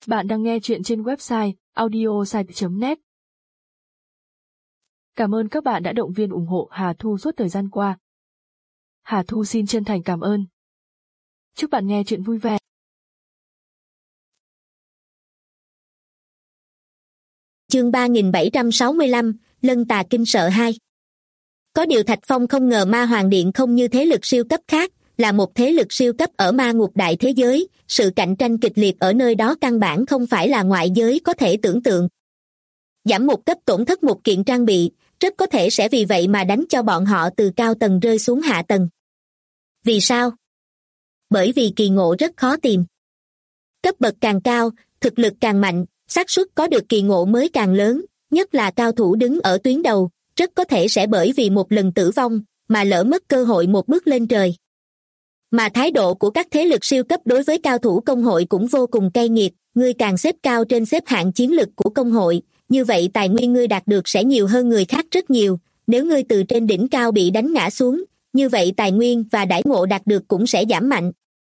Bạn đang nghe chuyện trên website audiosite.net. Cảm ơn các bạn đã động viên ủng hộ Hà Thu suốt thời gian qua. Hà Thu xin chân thành cảm ơn. Chúc bạn nghe chuyện vui vẻ. Chương 3765, Lân Tà Kinh Sợ 2. Có điều Thạch Phong không ngờ Ma Hoàng Điện không như thế lực siêu cấp khác, là một thế lực siêu cấp ở ma ngục đại thế giới, sự cạnh tranh kịch liệt ở nơi đó căn bản không phải là ngoại giới có thể tưởng tượng. Giảm một cấp tổn thất một kiện trang bị, rất có thể sẽ vì vậy mà đánh cho bọn họ từ cao tầng rơi xuống hạ tầng. Vì sao? Bởi vì kỳ ngộ rất khó tìm. Cấp bậc càng cao, thực lực càng mạnh, xác suất có được kỳ ngộ mới càng lớn, nhất là cao thủ đứng ở tuyến đầu, rất có thể sẽ bởi vì một lần tử vong mà lỡ mất cơ hội một bước lên trời. Mà thái độ của các thế lực siêu cấp đối với cao thủ công hội cũng vô cùng cay nghiệt, ngươi càng xếp cao trên xếp hạng chiến lực của công hội, như vậy tài nguyên ngươi đạt được sẽ nhiều hơn người khác rất nhiều, nếu ngươi từ trên đỉnh cao bị đánh ngã xuống, như vậy tài nguyên và đãi ngộ đạt được cũng sẽ giảm mạnh.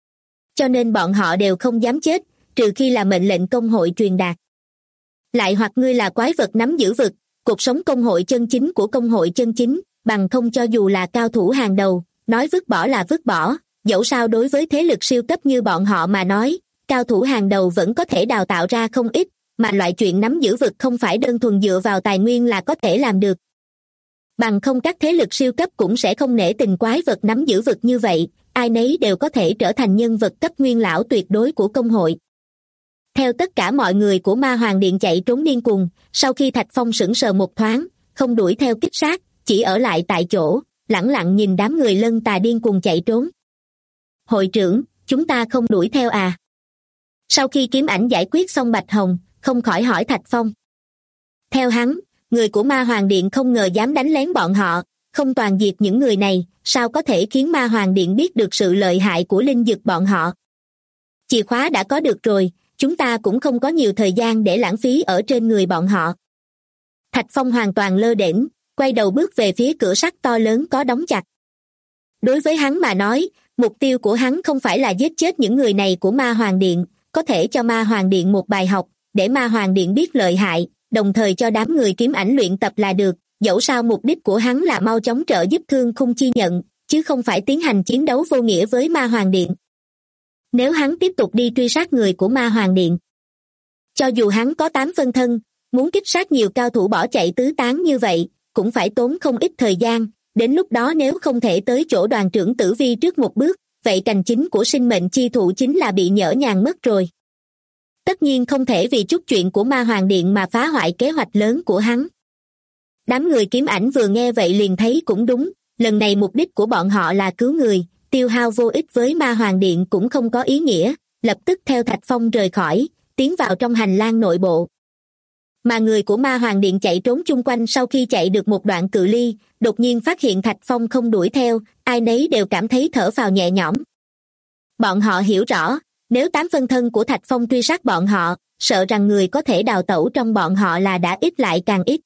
Cho nên bọn họ đều không dám chết, trừ khi là mệnh lệnh công hội truyền đạt. Lại hoặc ngươi là quái vật nắm giữ vực, cột sống công hội chân chính của công hội chân chính, bằng không cho dù là cao thủ hàng đầu, nói vứt bỏ là vứt bỏ. Dẫu sao đối với thế lực siêu cấp như bọn họ mà nói, cao thủ hàng đầu vẫn có thể đào tạo ra không ít, mà loại chuyện nắm giữ vực không phải đơn thuần dựa vào tài nguyên là có thể làm được. Bằng không các thế lực siêu cấp cũng sẽ không nể tình quái vật nắm giữ vực như vậy, ai nấy đều có thể trở thành nhân vật cấp nguyên lão tuyệt đối của công hội. Theo tất cả mọi người của Ma Hoàng Điện chạy trốn điên cuồng, sau khi Thạch Phong sững sờ một thoáng, không đuổi theo kích sát, chỉ ở lại tại chỗ, lẳng lặng nhìn đám người Lân Tà điên cuồng chạy trốn. Hội trưởng, chúng ta không đuổi theo à? Sau khi kiếm ảnh giải quyết xong Bạch Hồng, không khỏi hỏi Thạch Phong. Theo hắn, người của Ma Hoàng Điện không ngờ dám đánh lén bọn họ, không toàn diệt những người này, sao có thể khiến Ma Hoàng Điện biết được sự lợi hại của linh dược bọn họ? Chìa khóa đã có được rồi, chúng ta cũng không có nhiều thời gian để lãng phí ở trên người bọn họ. Thạch Phong hoàn toàn lơ đễnh, quay đầu bước về phía cửa sắt to lớn có đóng chặt. Đối với hắn mà nói, mục tiêu của hắn không phải là giết chết những người này của Ma Hoàng Điện, có thể cho Ma Hoàng Điện một bài học, để Ma Hoàng Điện biết lợi hại, đồng thời cho đám người kiếm ảnh luyện tập là được, dẫu sao mục đích của hắn là mau chóng trợ giúp Thương Khung Chi nhận, chứ không phải tiến hành chiến đấu vô nghĩa với Ma Hoàng Điện. Nếu hắn tiếp tục đi truy sát người của Ma Hoàng Điện, cho dù hắn có 8 phân thân, muốn kích sát nhiều cao thủ bỏ chạy tứ tán như vậy, cũng phải tốn không ít thời gian. Đến lúc đó nếu không thể tới chỗ đoàn trưởng Tử Vi trước một bước, vậy cành chính của sinh mệnh chi thụ chính là bị nhỡ nhàng mất rồi. Tất nhiên không thể vì chút chuyện của Ma Hoàng Điện mà phá hoại kế hoạch lớn của hắn. Đám người kiếm ảnh vừa nghe vậy liền thấy cũng đúng, lần này mục đích của bọn họ là cứu người, tiêu hao vô ích với Ma Hoàng Điện cũng không có ý nghĩa, lập tức theo Thạch Phong rời khỏi, tiến vào trong hành lang nội bộ. Mà người của Ma Hoàng Điện chạy trốn chung quanh sau khi chạy được một đoạn cự ly, đột nhiên phát hiện Thạch Phong không đuổi theo, ai nấy đều cảm thấy thở phào nhẹ nhõm. Bọn họ hiểu rõ, nếu 8 phân thân của Thạch Phong truy sát bọn họ, sợ rằng người có thể đào tẩu trong bọn họ là đã ít lại càng ít.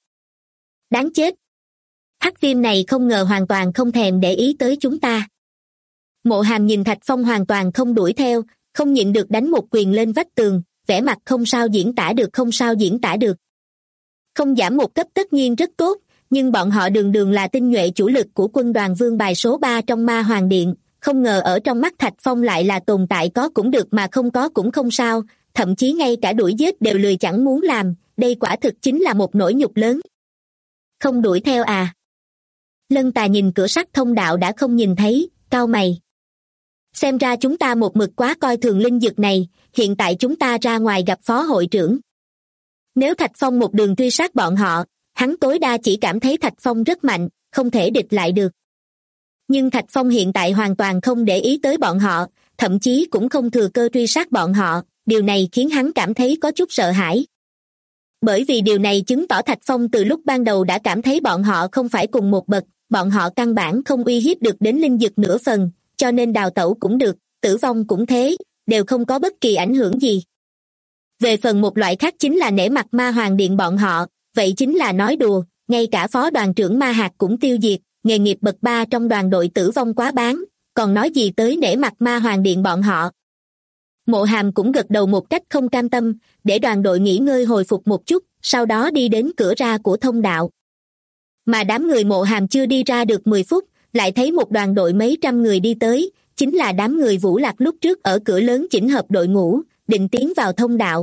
Đáng chết! Hắc viêm này không ngờ hoàn toàn không thèm để ý tới chúng ta. Mộ Hàm nhìn Thạch Phong hoàn toàn không đuổi theo, không nhịn được đánh một quyền lên vách tường, vẻ mặt không sao diễn tả được không sao diễn tả được. Không giảm một cấp tất nhiên rất tốt, nhưng bọn họ đường đường là tinh nhuệ chủ lực của quân đoàn vương bài số 3 trong Ma Hoàng Điện, không ngờ ở trong mắt Thạch Phong lại là tồn tại có cũng được mà không có cũng không sao, thậm chí ngay cả đuổi giết đều lười chẳng muốn làm, đây quả thực chính là một nỗi nhục lớn. Không đuổi theo à? Lân Tà nhìn cửa sắt thông đạo đã không nhìn thấy, cau mày. Xem ra chúng ta một mực quá coi thường linh dược này, hiện tại chúng ta ra ngoài gặp phó hội trưởng. Nếu Thạch Phong một đường truy sát bọn họ, hắn tối đa chỉ cảm thấy Thạch Phong rất mạnh, không thể địch lại được. Nhưng Thạch Phong hiện tại hoàn toàn không để ý tới bọn họ, thậm chí cũng không thừa cơ truy sát bọn họ, điều này khiến hắn cảm thấy có chút sợ hãi. Bởi vì điều này chứng tỏ Thạch Phong từ lúc ban đầu đã cảm thấy bọn họ không phải cùng một bậc, bọn họ căn bản không uy hiếp được đến linh dược nửa phần, cho nên đào tẩu cũng được, tử vong cũng thế, đều không có bất kỳ ảnh hưởng gì. Về phần một loại khác chính là nể mặt Ma Hoàng Điện bọn họ, vậy chính là nói đùa, ngay cả phó đoàn trưởng Ma Hạt cũng tiêu diệt, nghề nghiệp bậc 3 trong đoàn đội tử vong quá bán, còn nói gì tới nể mặt Ma Hoàng Điện bọn họ. Mộ Hàm cũng gật đầu một cách không cam tâm, để đoàn đội nghỉ ngơi hồi phục một chút, sau đó đi đến cửa ra của thông đạo. Mà đám người Mộ Hàm chưa đi ra được 10 phút, lại thấy một đoàn đội mấy trăm người đi tới, chính là đám người Vũ Lạc lúc trước ở cửa lớn chỉnh hợp đội ngũ, định tiến vào thông đạo.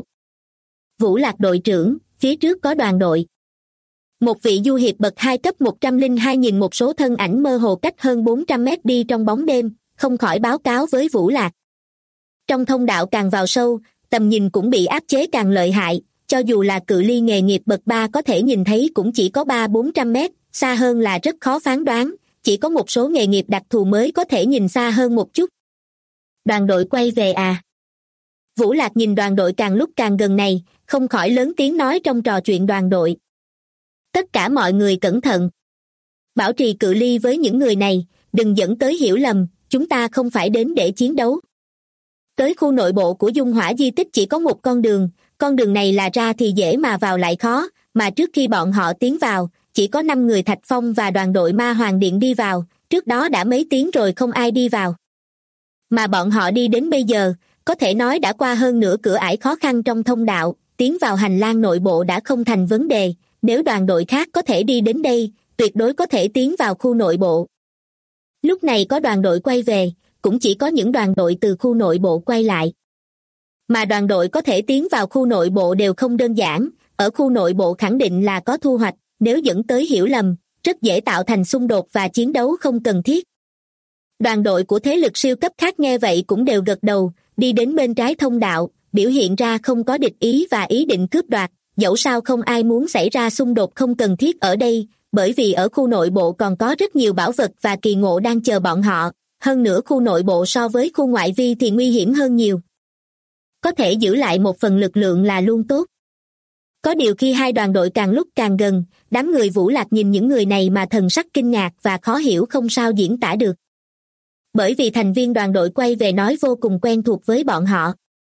Vũ Lạc đội trưởng, phía trước có đoàn đội. Một vị du hiệp bậc 2 cấp 102 nhìn một số thân ảnh mơ hồ cách hơn 400 mét đi trong bóng đêm, không khỏi báo cáo với Vũ Lạc. Trong thông đạo càng vào sâu, tầm nhìn cũng bị áp chế càng lợi hại, cho dù là cự ly nghề nghiệp bậc 3 có thể nhìn thấy cũng chỉ có 300-400 mét, xa hơn là rất khó phán đoán, chỉ có một số nghề nghiệp đặc thù mới có thể nhìn xa hơn một chút. Đoàn đội quay về à? Vũ Lạc nhìn đoàn đội càng lúc càng gần này, không khỏi lớn tiếng nói trong trò chuyện đoàn đội. Tất cả mọi người cẩn thận. Bảo trì cự ly với những người này, đừng dẫn tới hiểu lầm, chúng ta không phải đến để chiến đấu. Tới khu nội bộ của dung hỏa di tích chỉ có một con đường này là ra thì dễ mà vào lại khó, mà trước khi bọn họ tiến vào, chỉ có 5 người Thạch Phong và đoàn đội Ma Hoàng Điện đi vào, trước đó đã mấy tiếng rồi không ai đi vào. Mà bọn họ đi đến bây giờ, có thể nói đã qua hơn nửa cửa ải khó khăn trong thông đạo, tiến vào hành lang nội bộ đã không thành vấn đề, nếu đoàn đội khác có thể đi đến đây, tuyệt đối có thể tiến vào khu nội bộ. Lúc này có đoàn đội quay về, cũng chỉ có những đoàn đội từ khu nội bộ quay lại. Mà đoàn đội có thể tiến vào khu nội bộ đều không đơn giản, ở khu nội bộ khẳng định là có thu hoạch, nếu dẫn tới hiểu lầm, rất dễ tạo thành xung đột và chiến đấu không cần thiết. Đoàn đội của thế lực siêu cấp khác nghe vậy cũng đều gật đầu, đi đến bên trái thông đạo, biểu hiện ra không có địch ý và ý định cướp đoạt, dẫu sao không ai muốn xảy ra xung đột không cần thiết ở đây, bởi vì ở khu nội bộ còn có rất nhiều bảo vật và kỳ ngộ đang chờ bọn họ, hơn nữa khu nội bộ so với khu ngoại vi thì nguy hiểm hơn nhiều. Có thể giữ lại một phần lực lượng là luôn tốt. Có điều khi hai đoàn đội càng lúc càng gần, đám người Vũ Lạc nhìn những người này mà thần sắc kinh ngạc và khó hiểu không sao diễn tả được. Bởi vì thành viên đoàn đội quay về nói vô cùng quen thuộc với bọn họ.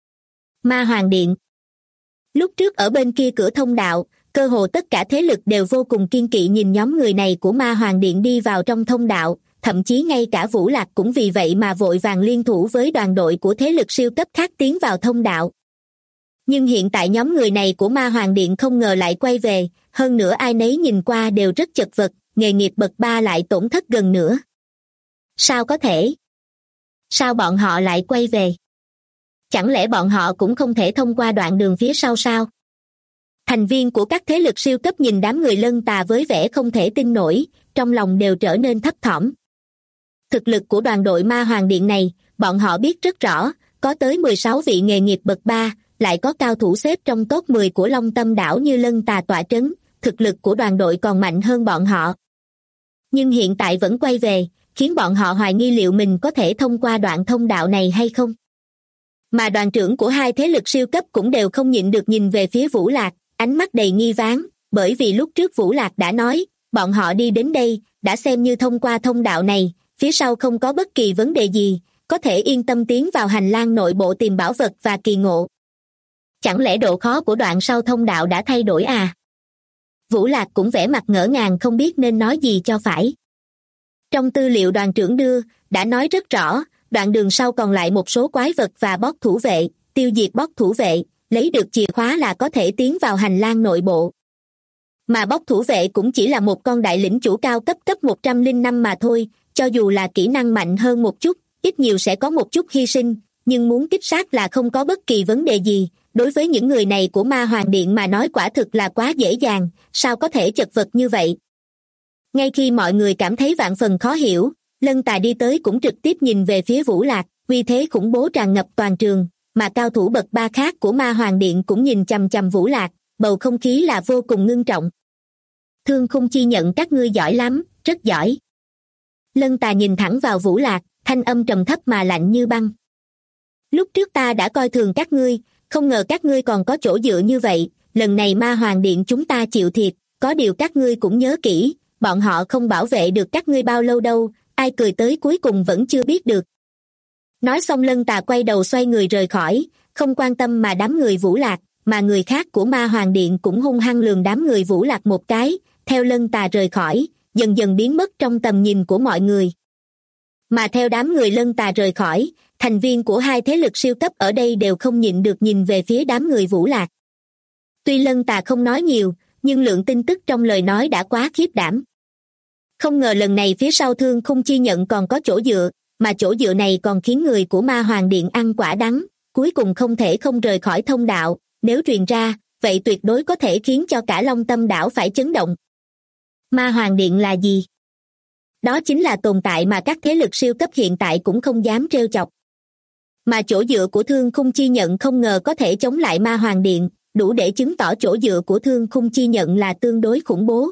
Ma Hoàng Điện. Lúc trước ở bên kia cửa thông đạo, cơ hồ tất cả thế lực đều vô cùng kiêng kỵ nhìn nhóm người này của Ma Hoàng Điện đi vào trong thông đạo, thậm chí ngay cả Vũ Lạc cũng vì vậy mà vội vàng liên thủ với đoàn đội của thế lực siêu cấp khác tiến vào thông đạo. Nhưng hiện tại nhóm người này của Ma Hoàng Điện không ngờ lại quay về, hơn nữa ai nấy nhìn qua đều rất chật vật, nghề nghiệp bậc 3 lại tổn thất gần nữa. Sao có thể? Sao bọn họ lại quay về? Chẳng lẽ bọn họ cũng không thể thông qua đoạn đường phía sau sao? Thành viên của các thế lực siêu cấp nhìn đám người Lân Tà với vẻ không thể tin nổi, trong lòng đều trở nên thấp thỏm. Thực lực của đoàn đội Ma Hoàng Điện này, bọn họ biết rất rõ, có tới 16 vị nghề nghiệp bậc 3, lại có cao thủ xếp trong top 10 của Long Tâm đảo như Lân Tà tọa trấn, thực lực của đoàn đội còn mạnh hơn bọn họ. Nhưng hiện tại vẫn quay về, khiến bọn họ hoài nghi liệu mình có thể thông qua đoạn thông đạo này hay không. Mà đoàn trưởng của hai thế lực siêu cấp cũng đều không nhịn được nhìn về phía Vũ Lạc, ánh mắt đầy nghi vấn, bởi vì lúc trước Vũ Lạc đã nói, bọn họ đi đến đây, đã xem như thông qua thông đạo này, phía sau không có bất kỳ vấn đề gì, có thể yên tâm tiến vào hành lang nội bộ tìm bảo vật và kỳ ngộ. Chẳng lẽ độ khó của đoạn sau thông đạo đã thay đổi à? Vũ Lạc cũng vẻ mặt ngỡ ngàng không biết nên nói gì cho phải. Trong tư liệu đoàn trưởng đưa, đã nói rất rõ, đoạn đường sau còn lại một số quái vật và boss thủ vệ, tiêu diệt boss thủ vệ, lấy được chìa khóa là có thể tiến vào hành lang nội bộ. Mà boss thủ vệ cũng chỉ là một con đại lĩnh chủ cao cấp 105 mà thôi, cho dù là kỹ năng mạnh hơn một chút, ít nhiều sẽ có một chút hy sinh, nhưng muốn kích sát là không có bất kỳ vấn đề gì. Đối với những người này của Ma Hoàng Điện mà nói quả thực là quá dễ dàng, sao có thể chật vật như vậy? Ngay khi mọi người cảm thấy vạn phần khó hiểu, Lân Tà đi tới cũng trực tiếp nhìn về phía Vũ Lạc, uy thế khủng bố tràn ngập toàn trường, mà cao thủ bậc 3 khác của Ma Hoàng Điện cũng nhìn chằm chằm Vũ Lạc, bầu không khí là vô cùng ngưng trọng. Thương Khung Chi nhận các ngươi giỏi lắm, rất giỏi. Lân Tà nhìn thẳng vào Vũ Lạc, thanh âm trầm thấp mà lạnh như băng. Lúc trước ta đã coi thường các ngươi, không ngờ các ngươi còn có chỗ dựa như vậy, lần này Ma Hoàng Điện chúng ta chịu thiệt, có điều các ngươi cũng nhớ kỹ, bọn họ không bảo vệ được các ngươi bao lâu đâu, ai cười tới cuối cùng vẫn chưa biết được. Nói xong Lân Tà quay đầu xoay người rời khỏi, không quan tâm mà đám người Vũ Lạc, mà người khác của Ma Hoàng Điện cũng hung hăng lườm đám người Vũ Lạc một cái, theo Lân Tà rời khỏi, dần dần biến mất trong tầm nhìn của mọi người. Mà theo đám người Lân Tà rời khỏi, thành viên của hai thế lực siêu cấp ở đây đều không nhịn được nhìn về phía đám người Vũ Lạc. Tuy Lân Tà không nói nhiều, nhưng lượng tin tức trong lời nói đã quá khiếp đảm. Không ngờ lần này phía sau Thương Khung Chi Nhận còn có chỗ dựa, mà chỗ dựa này còn khiến người của Ma Hoàng Điện ăn quả đắng, cuối cùng không thể không rời khỏi thông đạo, nếu truyền ra, vậy tuyệt đối có thể khiến cho cả Long Tâm đảo phải chấn động. Ma Hoàng Điện là gì? Đó chính là tồn tại mà các thế lực siêu cấp hiện tại cũng không dám trêu chọc. Mà chỗ dựa của Thương Khung Chi Nhận không ngờ có thể chống lại Ma Hoàng Điện, đủ để chứng tỏ chỗ dựa của Thương Khung Chi Nhận là tương đối khủng bố.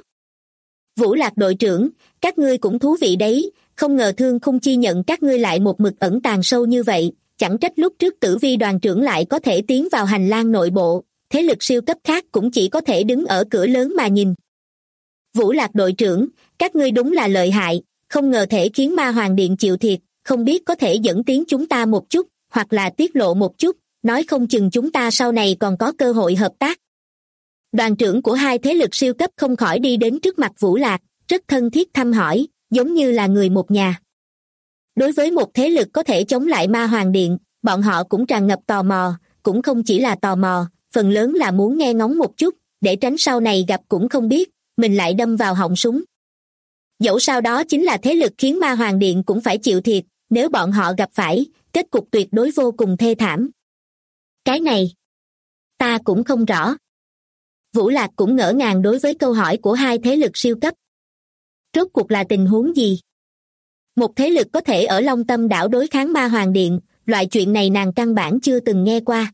Vũ Lạc đội trưởng, các ngươi cũng thú vị đấy, không ngờ Thương Khung Chi Nhận các ngươi lại một mực ẩn tàng sâu như vậy, chẳng trách lúc trước Tử Vi đoàn trưởng lại có thể tiến vào hành lang nội bộ, thế lực siêu cấp khác cũng chỉ có thể đứng ở cửa lớn mà nhìn. Vũ Lạc đội trưởng, các ngươi đúng là lợi hại, không ngờ thể khiến Ma Hoàng Điện chịu thiệt, không biết có thể dẫn tiến chúng ta một chút, hoặc là tiết lộ một chút, nói không chừng chúng ta sau này còn có cơ hội hợp tác. Đoàn trưởng của hai thế lực siêu cấp không khỏi đi đến trước mặt Vũ Lạc, rất thân thiết thăm hỏi, giống như là người một nhà. Đối với một thế lực có thể chống lại Ma Hoàng Điện, bọn họ cũng tràn ngập tò mò, cũng không chỉ là tò mò, phần lớn là muốn nghe ngóng một chút, để tránh sau này gặp cũng không biết, mình lại đâm vào họng súng. Dẫu sao đó chính là thế lực khiến Ma Hoàng Điện cũng phải chịu thiệt, nếu bọn họ gặp phải, kết cục tuyệt đối vô cùng thê thảm. Cái này, ta cũng không rõ. Vũ Lạc cũng ngỡ ngàng đối với câu hỏi của hai thế lực siêu cấp. Rốt cuộc là tình huống gì? Một thế lực có thể ở Long Tâm đảo đối kháng Ma Hoàng Điện, loại chuyện này nàng căn bản chưa từng nghe qua.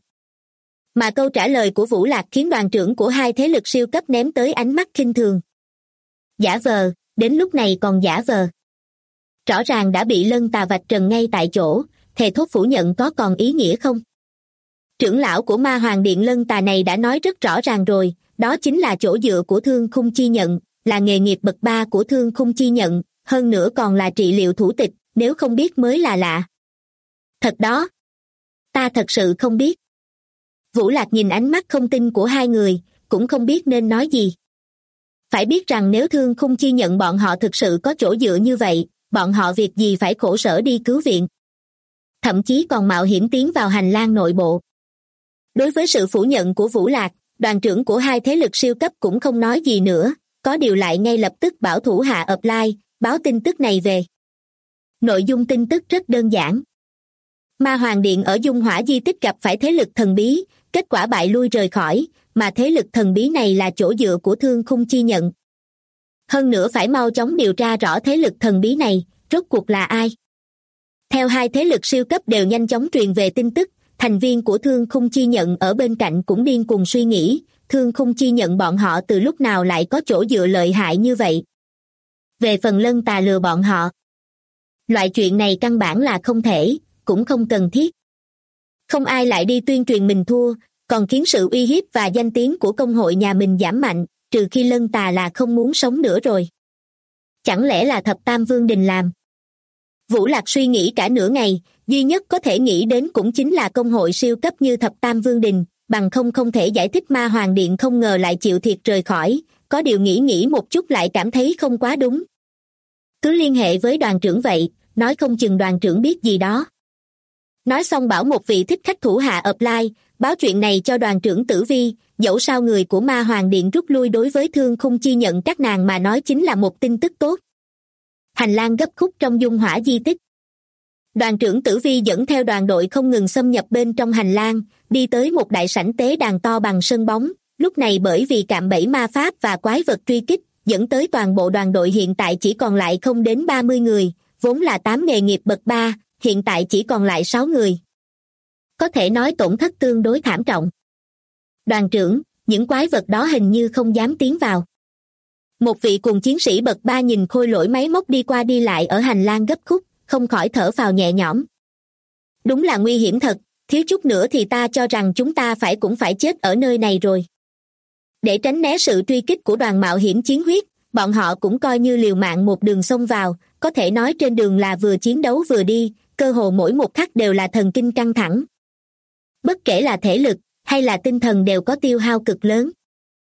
Mà câu trả lời của Vũ Lạc khiến đoàn trưởng của hai thế lực siêu cấp ném tới ánh mắt khinh thường. Giả vờ, đến lúc này còn giả vờ. Rõ ràng đã bị Lân Tà vạch trần ngay tại chỗ, thề thốt phủ nhận có còn ý nghĩa không? Trưởng lão của Ma Hoàng Điện Lân Tà này đã nói rất rõ ràng rồi, đó chính là chỗ dựa của Thương Khung Chi Nhận, là nghề nghiệp bậc 3 của Thương Khung Chi Nhận, hơn nữa còn là trị liệu thủ tịch, nếu không biết mới là lạ. Thật đó. Ta thật sự không biết. Vũ Lạc nhìn ánh mắt không tin của hai người, cũng không biết nên nói gì. Phải biết rằng nếu Thương Khung Chi Nhận bọn họ thực sự có chỗ dựa như vậy, bọn họ việc gì phải khổ sở đi cứu viện. Thậm chí còn mạo hiểm tiến vào hành lang nội bộ. Đối với sự phủ nhận của Vũ Lạc, đoàn trưởng của hai thế lực siêu cấp cũng không nói gì nữa, có điều lại ngay lập tức bảo thủ hạ apply, báo tin tức này về. Nội dung tin tức rất đơn giản. Ma Hoàng Điện ở Dung Hỏa di tích gặp phải thế lực thần bí, kết quả bại lui rời khỏi, mà thế lực thần bí này là chỗ dựa của Thương Khung Chi Nhận. Hơn nữa phải mau chóng điều tra rõ thế lực thần bí này, rốt cuộc là ai. Theo hai thế lực siêu cấp đều nhanh chóng truyền về tin tức, thành viên của Thương Khung Chi Nhận ở bên cạnh cũng điên cuồng suy nghĩ, Thương Khung Chi Nhận bọn họ từ lúc nào lại có chỗ dựa lợi hại như vậy. Về phần Lân Tà lừa bọn họ, loại chuyện này căn bản là không thể, cũng không cần thiết. Không ai lại đi tuyên truyền mình thua, còn khiến sự uy hiếp và danh tiếng của công hội nhà mình giảm mạnh, trừ khi Lân Tà là không muốn sống nữa rồi. Chẳng lẽ là Thập Tam Vương Đình làm? Vũ Lạc suy nghĩ cả nửa ngày, duy nhất có thể nghĩ đến cũng chính là công hội siêu cấp như Thập Tam Vương Đình, bằng không thể giải thích Ma Hoàng Điện không ngờ lại chịu thiệt rời khỏi, có điều nghĩ một chút lại cảm thấy không quá đúng. Cứ liên hệ với đoàn trưởng vậy, nói không chừng đoàn trưởng biết gì đó. Nói xong bảo một vị thích khách thủ hạ apply, báo chuyện này cho đoàn trưởng Tử Vi, dẫu sao người của Ma Hoàng Điện rút lui đối với Thương Khung Chi Nhận các nàng mà nói chính là một tin tức tốt. Hành lang gấp khúc trong Dung Hỏa di tích. Đoàn trưởng Tử Vi dẫn theo đoàn đội không ngừng xâm nhập bên trong hành lang, đi tới một đại sảnh tế đàn to bằng sân bóng, lúc này bởi vì cạm bẫy ma pháp và quái vật truy kích, dẫn tới toàn bộ đoàn đội hiện tại chỉ còn lại không đến 30 người, vốn là 8 nghề nghiệp bậc 3, hiện tại chỉ còn lại 6 người. Có thể nói tổn thất tương đối thảm trọng. Đoàn trưởng, những quái vật đó hình như không dám tiến vào. Một vị cùng chiến sĩ bậc 3 nhìn khôi lỗi máy móc đi qua đi lại ở hành lang gấp khúc, không khỏi thở phào nhẹ nhõm. Đúng là nguy hiểm thật, thiếu chút nữa thì ta cho rằng chúng ta cũng phải chết ở nơi này rồi. Để tránh né sự truy kích của đoàn mạo hiểm chiến huyết, bọn họ cũng coi như liều mạng một đường xông vào, có thể nói trên đường là vừa chiến đấu vừa đi, cơ hồ mỗi một khắc đều là thần kinh căng thẳng. Bất kể là thể lực hay là tinh thần đều có tiêu hao cực lớn.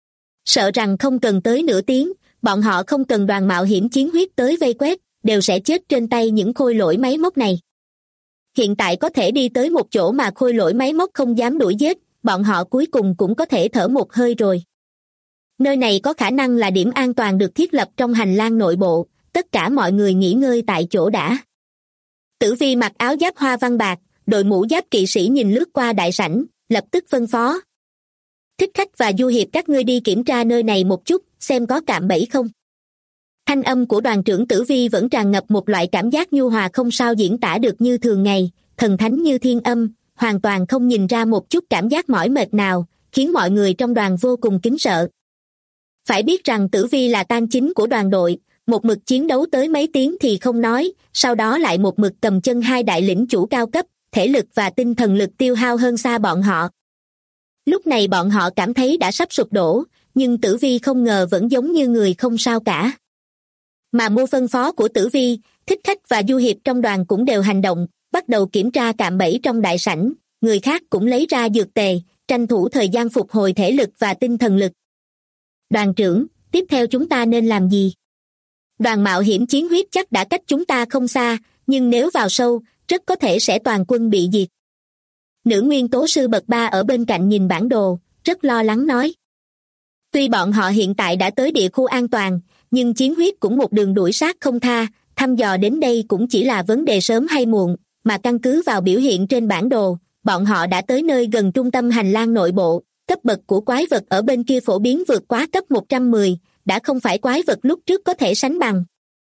Sợ rằng không cần tới nửa tiếng, bọn họ không cần đoàn mạo hiểm chiến huyết tới vây quét, đều sẽ chết trên tay những khôi lỗi máy móc này. Hiện tại có thể đi tới một chỗ mà khôi lỗi máy móc không dám đuổi giết, bọn họ cuối cùng cũng có thể thở một hơi rồi. Nơi này có khả năng là điểm an toàn được thiết lập trong hành lang nội bộ, tất cả mọi người nghỉ ngơi tại chỗ đã. Tử Vi mặc áo giáp hoa văn bạc, đội mũ giáp kỵ sĩ nhìn lướt qua đại sảnh, lập tức phân phó. Thích Khách và Du Hiệp các ngươi đi kiểm tra nơi này một chút, xem có cạm bẫy không. Thanh âm của đoàn trưởng Tử Vi vẫn tràn ngập một loại cảm giác nhu hòa không sao diễn tả được như thường ngày, thần thánh như thiên âm, hoàn toàn không nhìn ra một chút cảm giác mỏi mệt nào, khiến mọi người trong đoàn vô cùng kính sợ. Phải biết rằng Tử Vi là tan chính của đoàn đội, một mực chiến đấu tới mấy tiếng thì không nói, sau đó lại một mực cầm chân hai đại lĩnh chủ cao cấp, thể lực và tinh thần lực tiêu hao hơn xa bọn họ. Lúc này bọn họ cảm thấy đã sắp sụp đổ, nhưng Tử Vi không ngờ vẫn giống như người không sao cả. Mà mô phân phó của Tử Vi, Thích Khách và Du Hiệp trong đoàn cũng đều hành động, bắt đầu kiểm tra cạm bẫy trong đại sảnh, người khác cũng lấy ra dược tề, tranh thủ thời gian phục hồi thể lực và tinh thần lực. Đoàn trưởng, tiếp theo chúng ta nên làm gì? Đoàn mạo hiểm chiến huyết chắc đã cách chúng ta không xa, nhưng nếu vào sâu, rất có thể sẽ toàn quân bị diệt. Nữ nguyên tố sư bậc 3 ở bên cạnh nhìn bản đồ, rất lo lắng nói. Tuy bọn họ hiện tại đã tới địa khu an toàn, nhưng chiến huyết cũng một đường đuổi sát không tha, thăm dò đến đây cũng chỉ là vấn đề sớm hay muộn, mà căn cứ vào biểu hiện trên bản đồ, bọn họ đã tới nơi gần trung tâm hành lang nội bộ, cấp bậc của quái vật ở bên kia phổ biến vượt quá cấp 110, đã không phải quái vật lúc trước có thể sánh bằng.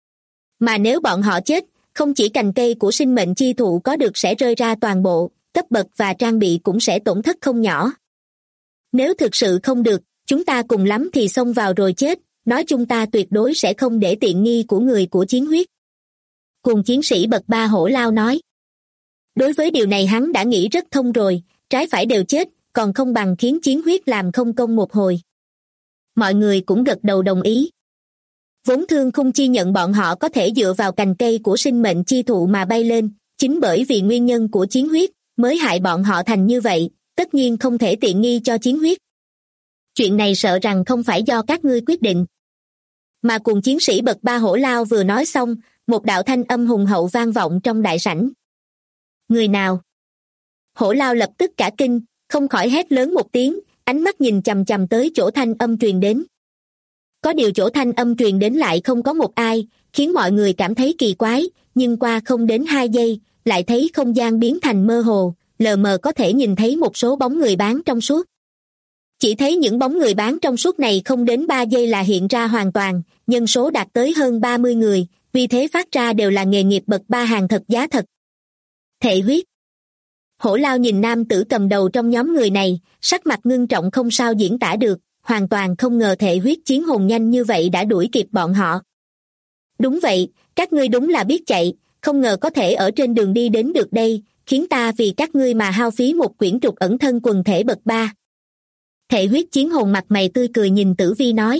Mà nếu bọn họ chết, không chỉ cành cây của sinh mệnh chi thụ có được sẽ rơi ra toàn bộ, cấp bậc và trang bị cũng sẽ tổn thất không nhỏ. Nếu thực sự không được, chúng ta cùng lắm thì xông vào rồi chết, nói chúng ta tuyệt đối sẽ không để tiện nghi của người của chiến huyết. Cùng chiến sĩ bậc 3 hổ lao nói. Đối với điều này hắn đã nghĩ rất thông rồi, trái phải đều chết, còn không bằng khiến chiến huyết làm không công một hồi. Mọi người cũng gật đầu đồng ý. Vốn Thương Khung Chi nhận bọn họ có thể dựa vào cành cây của sinh mệnh chi thụ mà bay lên, chính bởi vì nguyên nhân của chiến huyết, mới hại bọn họ thành như vậy, tất nhiên không thể tiện nghi cho chiến huyết. Chuyện này sợ rằng không phải do các ngươi quyết định. Mà cùng chiến sĩ bậc 3 hổ lao vừa nói xong, một đạo thanh âm hùng hậu vang vọng trong đại sảnh. Người nào? Hổ lao lập tức cả kinh, không khỏi hét lớn một tiếng, ánh mắt nhìn chằm chằm tới chỗ thanh âm truyền đến. Có điều chỗ thanh âm truyền đến lại không có một ai, khiến mọi người cảm thấy kỳ quái, nhưng qua không đến 2 giây, lại thấy không gian biến thành mơ hồ, lờ mờ có thể nhìn thấy một số bóng người bán trong suốt. Chỉ thấy những bóng người bán trong suốt này không đến 3 giây là hiện ra hoàn toàn, nhân số đạt tới hơn 30 người, vì thế phát ra đều là nghề nghiệp bậc 3 hàng thật giá thật. Thể huyết. Hổ lao nhìn nam tử cầm đầu trong nhóm người này, sắc mặt ngưng trọng không sao diễn tả được, hoàn toàn không ngờ thể huyết chiến hồn nhanh như vậy đã đuổi kịp bọn họ. Đúng vậy, các ngươi đúng là biết chạy, không ngờ có thể ở trên đường đi đến được đây, khiến ta vì các ngươi mà hao phí một quyển trục ẩn thân quần thể bậc 3. Thể huyết chiến hồn mặt mày tươi cười nhìn Tử Vi nói.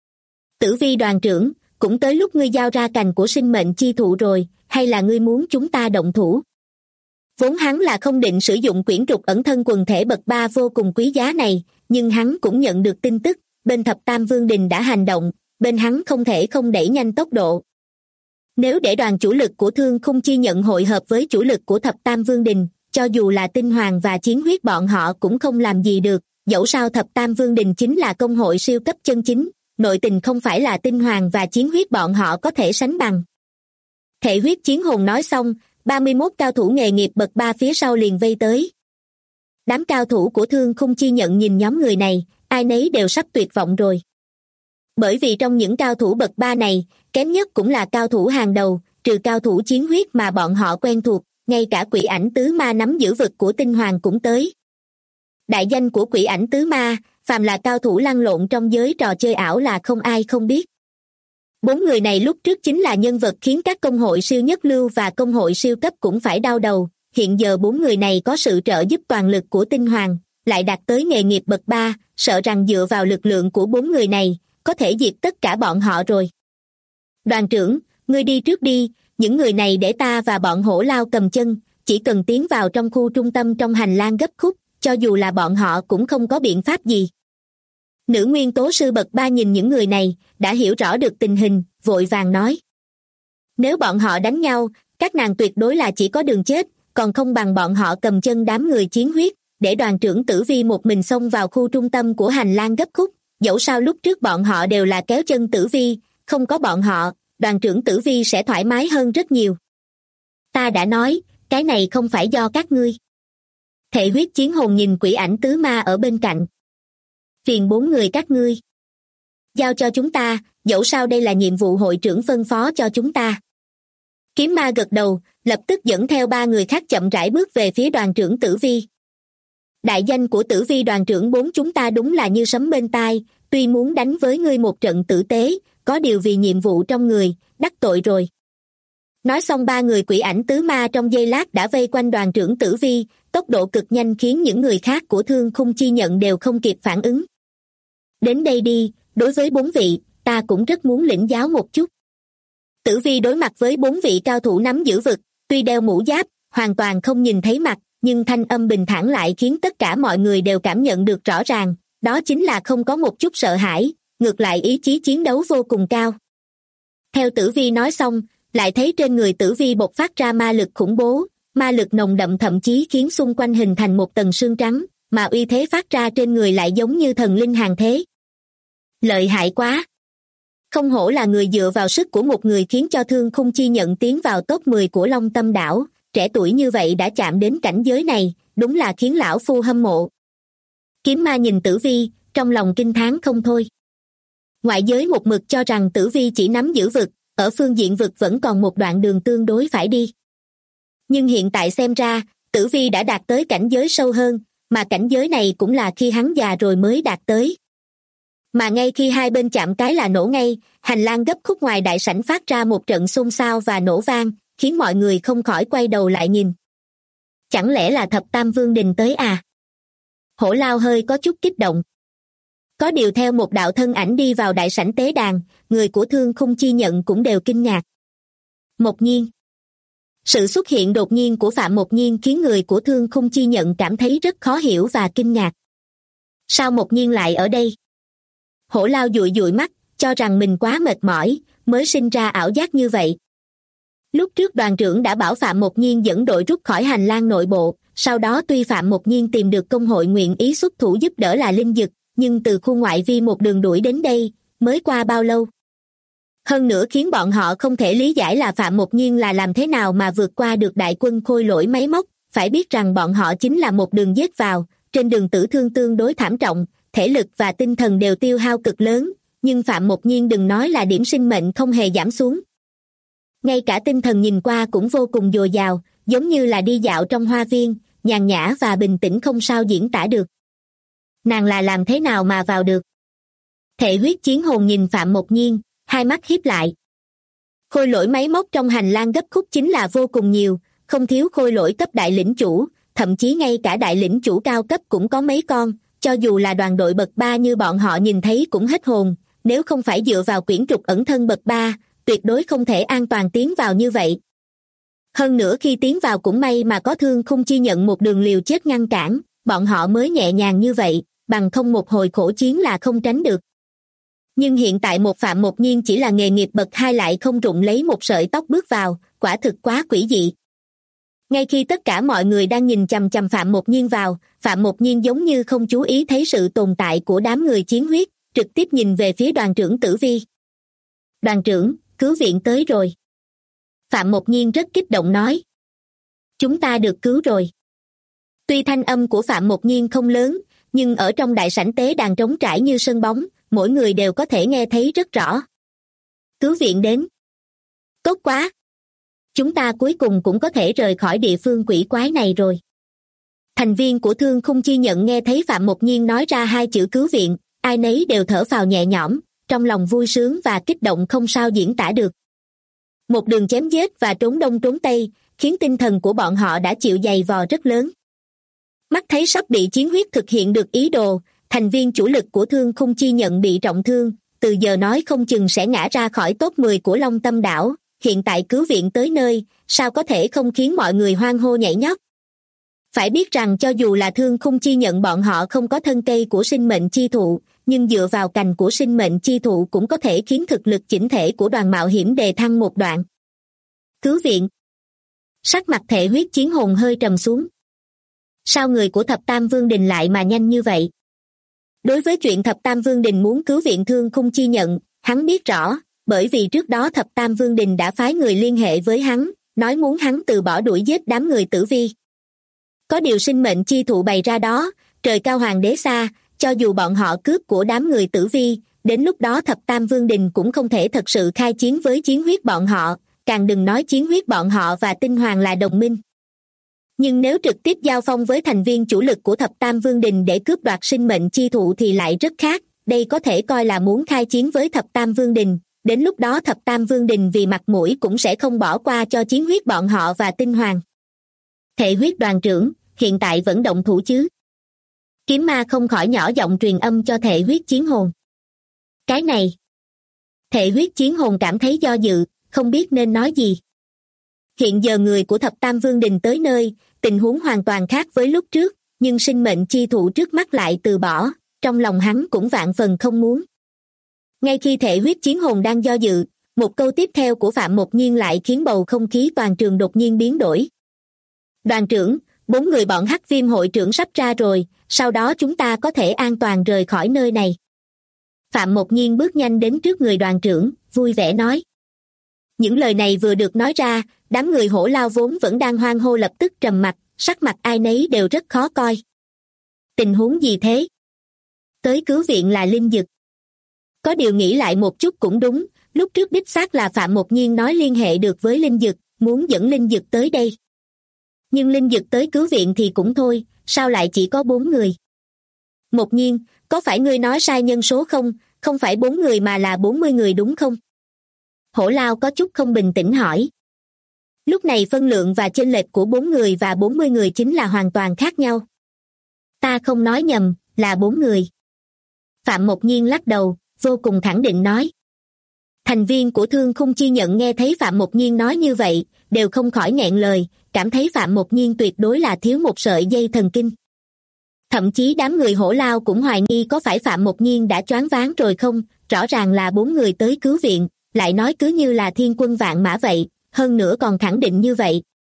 Tử Vi đoàn trưởng, cũng tới lúc ngươi giao ra cành của sinh mệnh chi thụ rồi, hay là ngươi muốn chúng ta động thủ? Vốn hắn là không định sử dụng quyển trục ẩn thân quần thể bậc 3 vô cùng quý giá này, nhưng hắn cũng nhận được tin tức, bên Thập Tam Vương Đình đã hành động, bên hắn không thể không đẩy nhanh tốc độ. Nếu để đoàn chủ lực của Thương Khung Chi nhận hội hợp với chủ lực của Thập Tam Vương Đình, cho dù là tinh hoàng và chiến huyết bọn họ cũng không làm gì được, dẫu sao Thập Tam Vương Đình chính là công hội siêu cấp chân chính, nội tình không phải là tinh hoàng và chiến huyết bọn họ có thể sánh bằng. Thể huyết chiến hồn nói xong, 31 cao thủ nghề nghiệp bậc 3 phía sau liền vây tới. Đám cao thủ của Thương Khung Chi nhận nhìn nhóm người này, ai nấy đều sắp tuyệt vọng rồi. Bởi vì trong những cao thủ bậc 3 này, kém nhất cũng là cao thủ hàng đầu, trừ cao thủ chiến huyết mà bọn họ quen thuộc, ngay cả quỷ ảnh tứ ma nắm giữ vực của tinh hoàng cũng tới. Đại danh của quỷ ảnh tứ ma, phàm là cao thủ lăn lộn trong giới trò chơi ảo là không ai không biết. 4 người này lúc trước chính là nhân vật khiến các công hội siêu nhất lưu và công hội siêu cấp cũng phải đau đầu, hiện giờ 4 người này có sự trợ giúp toàn lực của tinh hoàng, lại đạt tới nghề nghiệp bậc 3, sợ rằng dựa vào lực lượng của 4 người này, có thể diệt tất cả bọn họ rồi. Đoàn trưởng, ngươi đi trước đi, những người này để ta và bọn hổ lao cầm chân, chỉ cần tiến vào trong khu trung tâm trong hành lang gấp khúc, cho dù là bọn họ cũng không có biện pháp gì. Nữ nguyên tố sư bậc 3 nhìn những người này, đã hiểu rõ được tình hình, vội vàng nói. Nếu bọn họ đánh nhau, các nàng tuyệt đối là chỉ có đường chết, còn không bằng bọn họ cầm chân đám người chiến huyết, để đoàn trưởng Tử Vi một mình xông vào khu trung tâm của hành lang gấp khúc. Dẫu sao lúc trước bọn họ đều là kéo chân Tử Vi, không có bọn họ, đoàn trưởng Tử Vi sẽ thoải mái hơn rất nhiều. Ta đã nói, cái này không phải do các ngươi. Thể huyết chiến hồn nhìn quỷ ảnh tứ ma ở bên cạnh. Phiền 4 người các ngươi. Giao cho chúng ta, dẫu sao đây là nhiệm vụ hội trưởng phân phó cho chúng ta. Kiếm ma gật đầu, lập tức dẫn theo 3 người khác chậm rãi bước về phía đoàn trưởng Tử Vi. Đại danh của Tử Vi đoàn trưởng 4 chúng ta đúng là như sấm bên tai, tuy muốn đánh với ngươi một trận tử tế, có điều vì nhiệm vụ trong người, đắc tội rồi. Nói xong 3 người quỷ ảnh tứ ma trong giây lát đã vây quanh đoàn trưởng Tử Vi, tốc độ cực nhanh khiến những người khác của Thương Khung Chi Nhận đều không kịp phản ứng. Đến đây đi, đối với 4 vị, ta cũng rất muốn lĩnh giáo một chút. Tử Vi đối mặt với 4 vị cao thủ nắm giữ vực, tuy đeo mũ giáp, hoàn toàn không nhìn thấy mặt, nhưng thanh âm bình thản lại khiến tất cả mọi người đều cảm nhận được rõ ràng, đó chính là không có một chút sợ hãi, ngược lại ý chí chiến đấu vô cùng cao. Theo Tử Vi nói xong, lại thấy trên người Tử Vi bộc phát ra ma lực khủng bố, ma lực nồng đậm thậm chí khiến xung quanh hình thành một tầng sương trắng, mà uy thế phát ra trên người lại giống như thần linh hàng thế. Lợi hại quá! Không hổ là người dựa vào sức của một người khiến cho Thương Khung Chi Nhận tiến vào top 10 của Long Tâm đảo, trẻ tuổi như vậy đã chạm đến cảnh giới này, đúng là khiến lão phu hâm mộ. Kiếm ma nhìn Tử Vi, trong lòng kinh thán không thôi. Ngoại giới một mực cho rằng Tử Vi chỉ nắm giữ vực, ở phương diện vực vẫn còn một đoạn đường tương đối phải đi. Nhưng hiện tại xem ra, Tử Vi đã đạt tới cảnh giới sâu hơn, mà cảnh giới này cũng là khi hắn già rồi mới đạt tới. Mà ngay khi hai bên chạm cái là nổ ngay, hành lang gấp khúc ngoài đại sảnh phát ra một trận xôn xao và nổ vang, khiến mọi người không khỏi quay đầu lại nhìn. Chẳng lẽ là Thập Tam Vương Đình tới à? Hổ Lao hơi có chút kích động. Có điều theo một đạo thân ảnh đi vào đại sảnh tế đàn, người của Thương Khung Chi Nhận cũng đều kinh ngạc. Mộc Nhiên. Sự xuất hiện đột nhiên của Phạm Mộc Nhiên khiến người của Thương Khung Chi Nhận cảm thấy rất khó hiểu và kinh ngạc. Sao Mộc Nhiên lại ở đây? Hổ Lao dụi dụi mắt, cho rằng mình quá mệt mỏi, mới sinh ra ảo giác như vậy. Lúc trước đoàn trưởng đã bảo Phạm Mộc Nhiên dẫn đội rút khỏi hành lang nội bộ, sau đó tuy Phạm Mộc Nhiên tìm được công hội nguyện ý xuất thủ giúp đỡ là Linh Dực, nhưng từ khu ngoại vi một đường đuổi đến đây, mới qua bao lâu? Hơn nữa khiến bọn họ không thể lý giải là Phạm Mộc Nhiên là làm thế nào mà vượt qua được đại quân khôi lỗi máy móc, phải biết rằng bọn họ chính là một đường giết vào, trên đường tử thương tương đối thảm trọng, thể lực và tinh thần đều tiêu hao cực lớn, nhưng Phạm Mộc Nhiên đừng nói là điểm sinh mệnh không hề giảm xuống. Ngay cả tinh thần nhìn qua cũng vô cùng dồi dào, giống như là đi dạo trong hoa viên, nhàn nhã và bình tĩnh không sao diễn tả được. Nàng là làm thế nào mà vào được? Thể huyết chiến hồn nhìn Phạm Mộc Nhiên, hai mắt híp lại. Khôi lỗi máy móc trong hành lang gấp khúc chính là vô cùng nhiều, không thiếu khôi lỗi cấp đại lĩnh chủ, thậm chí ngay cả đại lĩnh chủ cao cấp cũng có mấy con, cho dù là đoàn đội bậc 3 như bọn họ nhìn thấy cũng hết hồn, nếu không phải dựa vào quyển trục ẩn thân bậc 3, tuyệt đối không thể an toàn tiến vào như vậy. Hơn nữa khi tiến vào cũng may mà có Thương Khung Chi Nhận một đường liều chết ngăn cản, bọn họ mới nhẹ nhàng như vậy, bằng không một hồi khổ chiến là không tránh được. Nhưng hiện tại một Phạm Mộc Nhiên chỉ là nghề nghiệp bậc 2 lại không rụng lấy một sợi tóc bước vào, quả thực quá quỷ dị. Ngay khi tất cả mọi người đang nhìn chằm chằm Phạm Mộc Nhiên vào, Phạm Mộc Nhiên giống như không chú ý thấy sự tồn tại của đám người chiến huyết, trực tiếp nhìn về phía đoàn trưởng Tử Vi. Đoàn trưởng, cứu viện tới rồi. Phạm Mộc Nhiên rất kích động nói. Chúng ta được cứu rồi. Tuy thanh âm của Phạm Mộc Nhiên không lớn, nhưng ở trong đại sảnh tế đàn trống trải như sân bóng, mỗi người đều có thể nghe thấy rất rõ. Cứu viện đến. Tốt quá. Chúng ta cuối cùng cũng có thể rời khỏi địa phương quỷ quái này rồi. Thành viên của Thương Khung Chi Nhận nghe thấy Phạm Mộc Nhiên nói ra 2 chữ cứu viện, ai nấy đều thở phào nhẹ nhõm, trong lòng vui sướng và kích động không sao diễn tả được. Một đường chém giết và trốn đông trốn tây, khiến tinh thần của bọn họ đã chịu dày vò rất lớn. Mắt thấy sắp bị chiến huyết thực hiện được ý đồ, thành viên chủ lực của Thương Khung Chi Nhận bị trọng thương, từ giờ nói không chừng sẽ ngã ra khỏi top 10 của Long Tâm đảo, hiện tại cứu viện tới nơi, sao có thể không khiến mọi người hoan hô nhảy nhót. Phải biết rằng cho dù là Thương Khung Chi Nhận bọn họ không có thân cây của sinh mệnh chi thụ, nhưng dựa vào cành của sinh mệnh chi thụ cũng có thể khiến thực lực chỉnh thể của đoàn mạo hiểm đề thăng một đoạn. Cứu viện. Sắc mặt Thể Huyết Chiến Hồn hơi trầm xuống. Sao người của Thập Tam Vương Đình lại mà nhanh như vậy? Đối với chuyện Thập Tam Vương Đình muốn cứu viện Thương Khung Chi Nhận, hắn biết rõ, bởi vì trước đó Thập Tam Vương Đình đã phái người liên hệ với hắn, nói muốn hắn từ bỏ đuổi giết đám người Tử Vi. Có điều sinh mệnh chi thụ bày ra đó, trời cao hoàng đế xa, cho dù bọn họ cướp của đám người Tử Vi, đến lúc đó Thập Tam Vương Đình cũng không thể thật sự khai chiến với Chiến Huyết bọn họ, càng đừng nói Chiến Huyết bọn họ và Tinh Hoàng là đồng minh. Nhưng nếu trực tiếp giao phong với thành viên chủ lực của Thập Tam Vương Đình để cướp đoạt sinh mệnh chi thụ thì lại rất khác, đây có thể coi là muốn khai chiến với Thập Tam Vương Đình, đến lúc đó Thập Tam Vương Đình vì mặt mũi cũng sẽ không bỏ qua cho Chiến Huyết bọn họ và Tinh Hoàng. Thể Huyết đoàn trưởng, hiện tại vẫn động thủ chứ? Kiếm Ma không khỏi nhỏ giọng truyền âm cho Thể Huyết Chiến Hồn. Cái này, Thể Huyết Chiến Hồn cảm thấy do dự, không biết nên nói gì. Hiện giờ người của Thập Tam Vương Đình tới nơi, tình huống hoàn toàn khác với lúc trước, nhưng sinh mệnh chi thụ trước mắt lại từ bỏ, trong lòng hắn cũng vạn phần không muốn. Ngay khi Thể Huyết Chiến Hồn đang do dự, một câu tiếp theo của Phạm Mộc Nhiên lại khiến bầu không khí toàn trường đột nhiên biến đổi. Đoàn trưởng, 4 người bọn Hắc Viêm hội trưởng sắp ra rồi, sau đó chúng ta có thể an toàn rời khỏi nơi này. Phạm Mộc Nhiên bước nhanh đến trước người đoàn trưởng, vui vẻ nói. Những lời này vừa được nói ra, đám người Hổ Lao vốn vẫn đang hoan hô lập tức trầm mặt, sắc mặt ai nấy đều rất khó coi. Tình huống gì thế? Tới cứu viện là Linh Dực. Có điều nghĩ lại một chút cũng đúng, lúc trước đích xác là Phạm Mộc Nhiên nói liên hệ được với Linh Dực, muốn dẫn Linh Dực tới đây. Nhưng Linh Dực tới cứu viện thì cũng thôi, sao lại chỉ có 4 người? Mộc Nhiên, có phải ngươi nói sai nhân số không? Không phải 4 người mà là 40 người đúng không? Hổ Lao có chút không bình tĩnh hỏi. Lúc này phân lượng và chênh lệch của 4 người và 40 người chính là hoàn toàn khác nhau. Ta không nói nhầm, là 4 người. Phạm Mộc Nhiên lắc đầu, vô cùng khẳng định nói. Thành viên của Thương Khung Chi Nhận nghe thấy Phạm Mộc Nhiên nói như vậy, đều không khỏi nghẹn lời, cảm thấy Phạm Mộc Nhiên tuyệt đối là thiếu một sợi dây thần kinh. Thậm chí đám người Hổ Lao cũng hoài nghi có phải Phạm Mộc Nhiên đã choáng váng rồi không, rõ ràng là 4 người tới cứu viện, lại nói cứ như là thiên quân vạn mã vậy, hơn nữa còn khẳng định như vậy.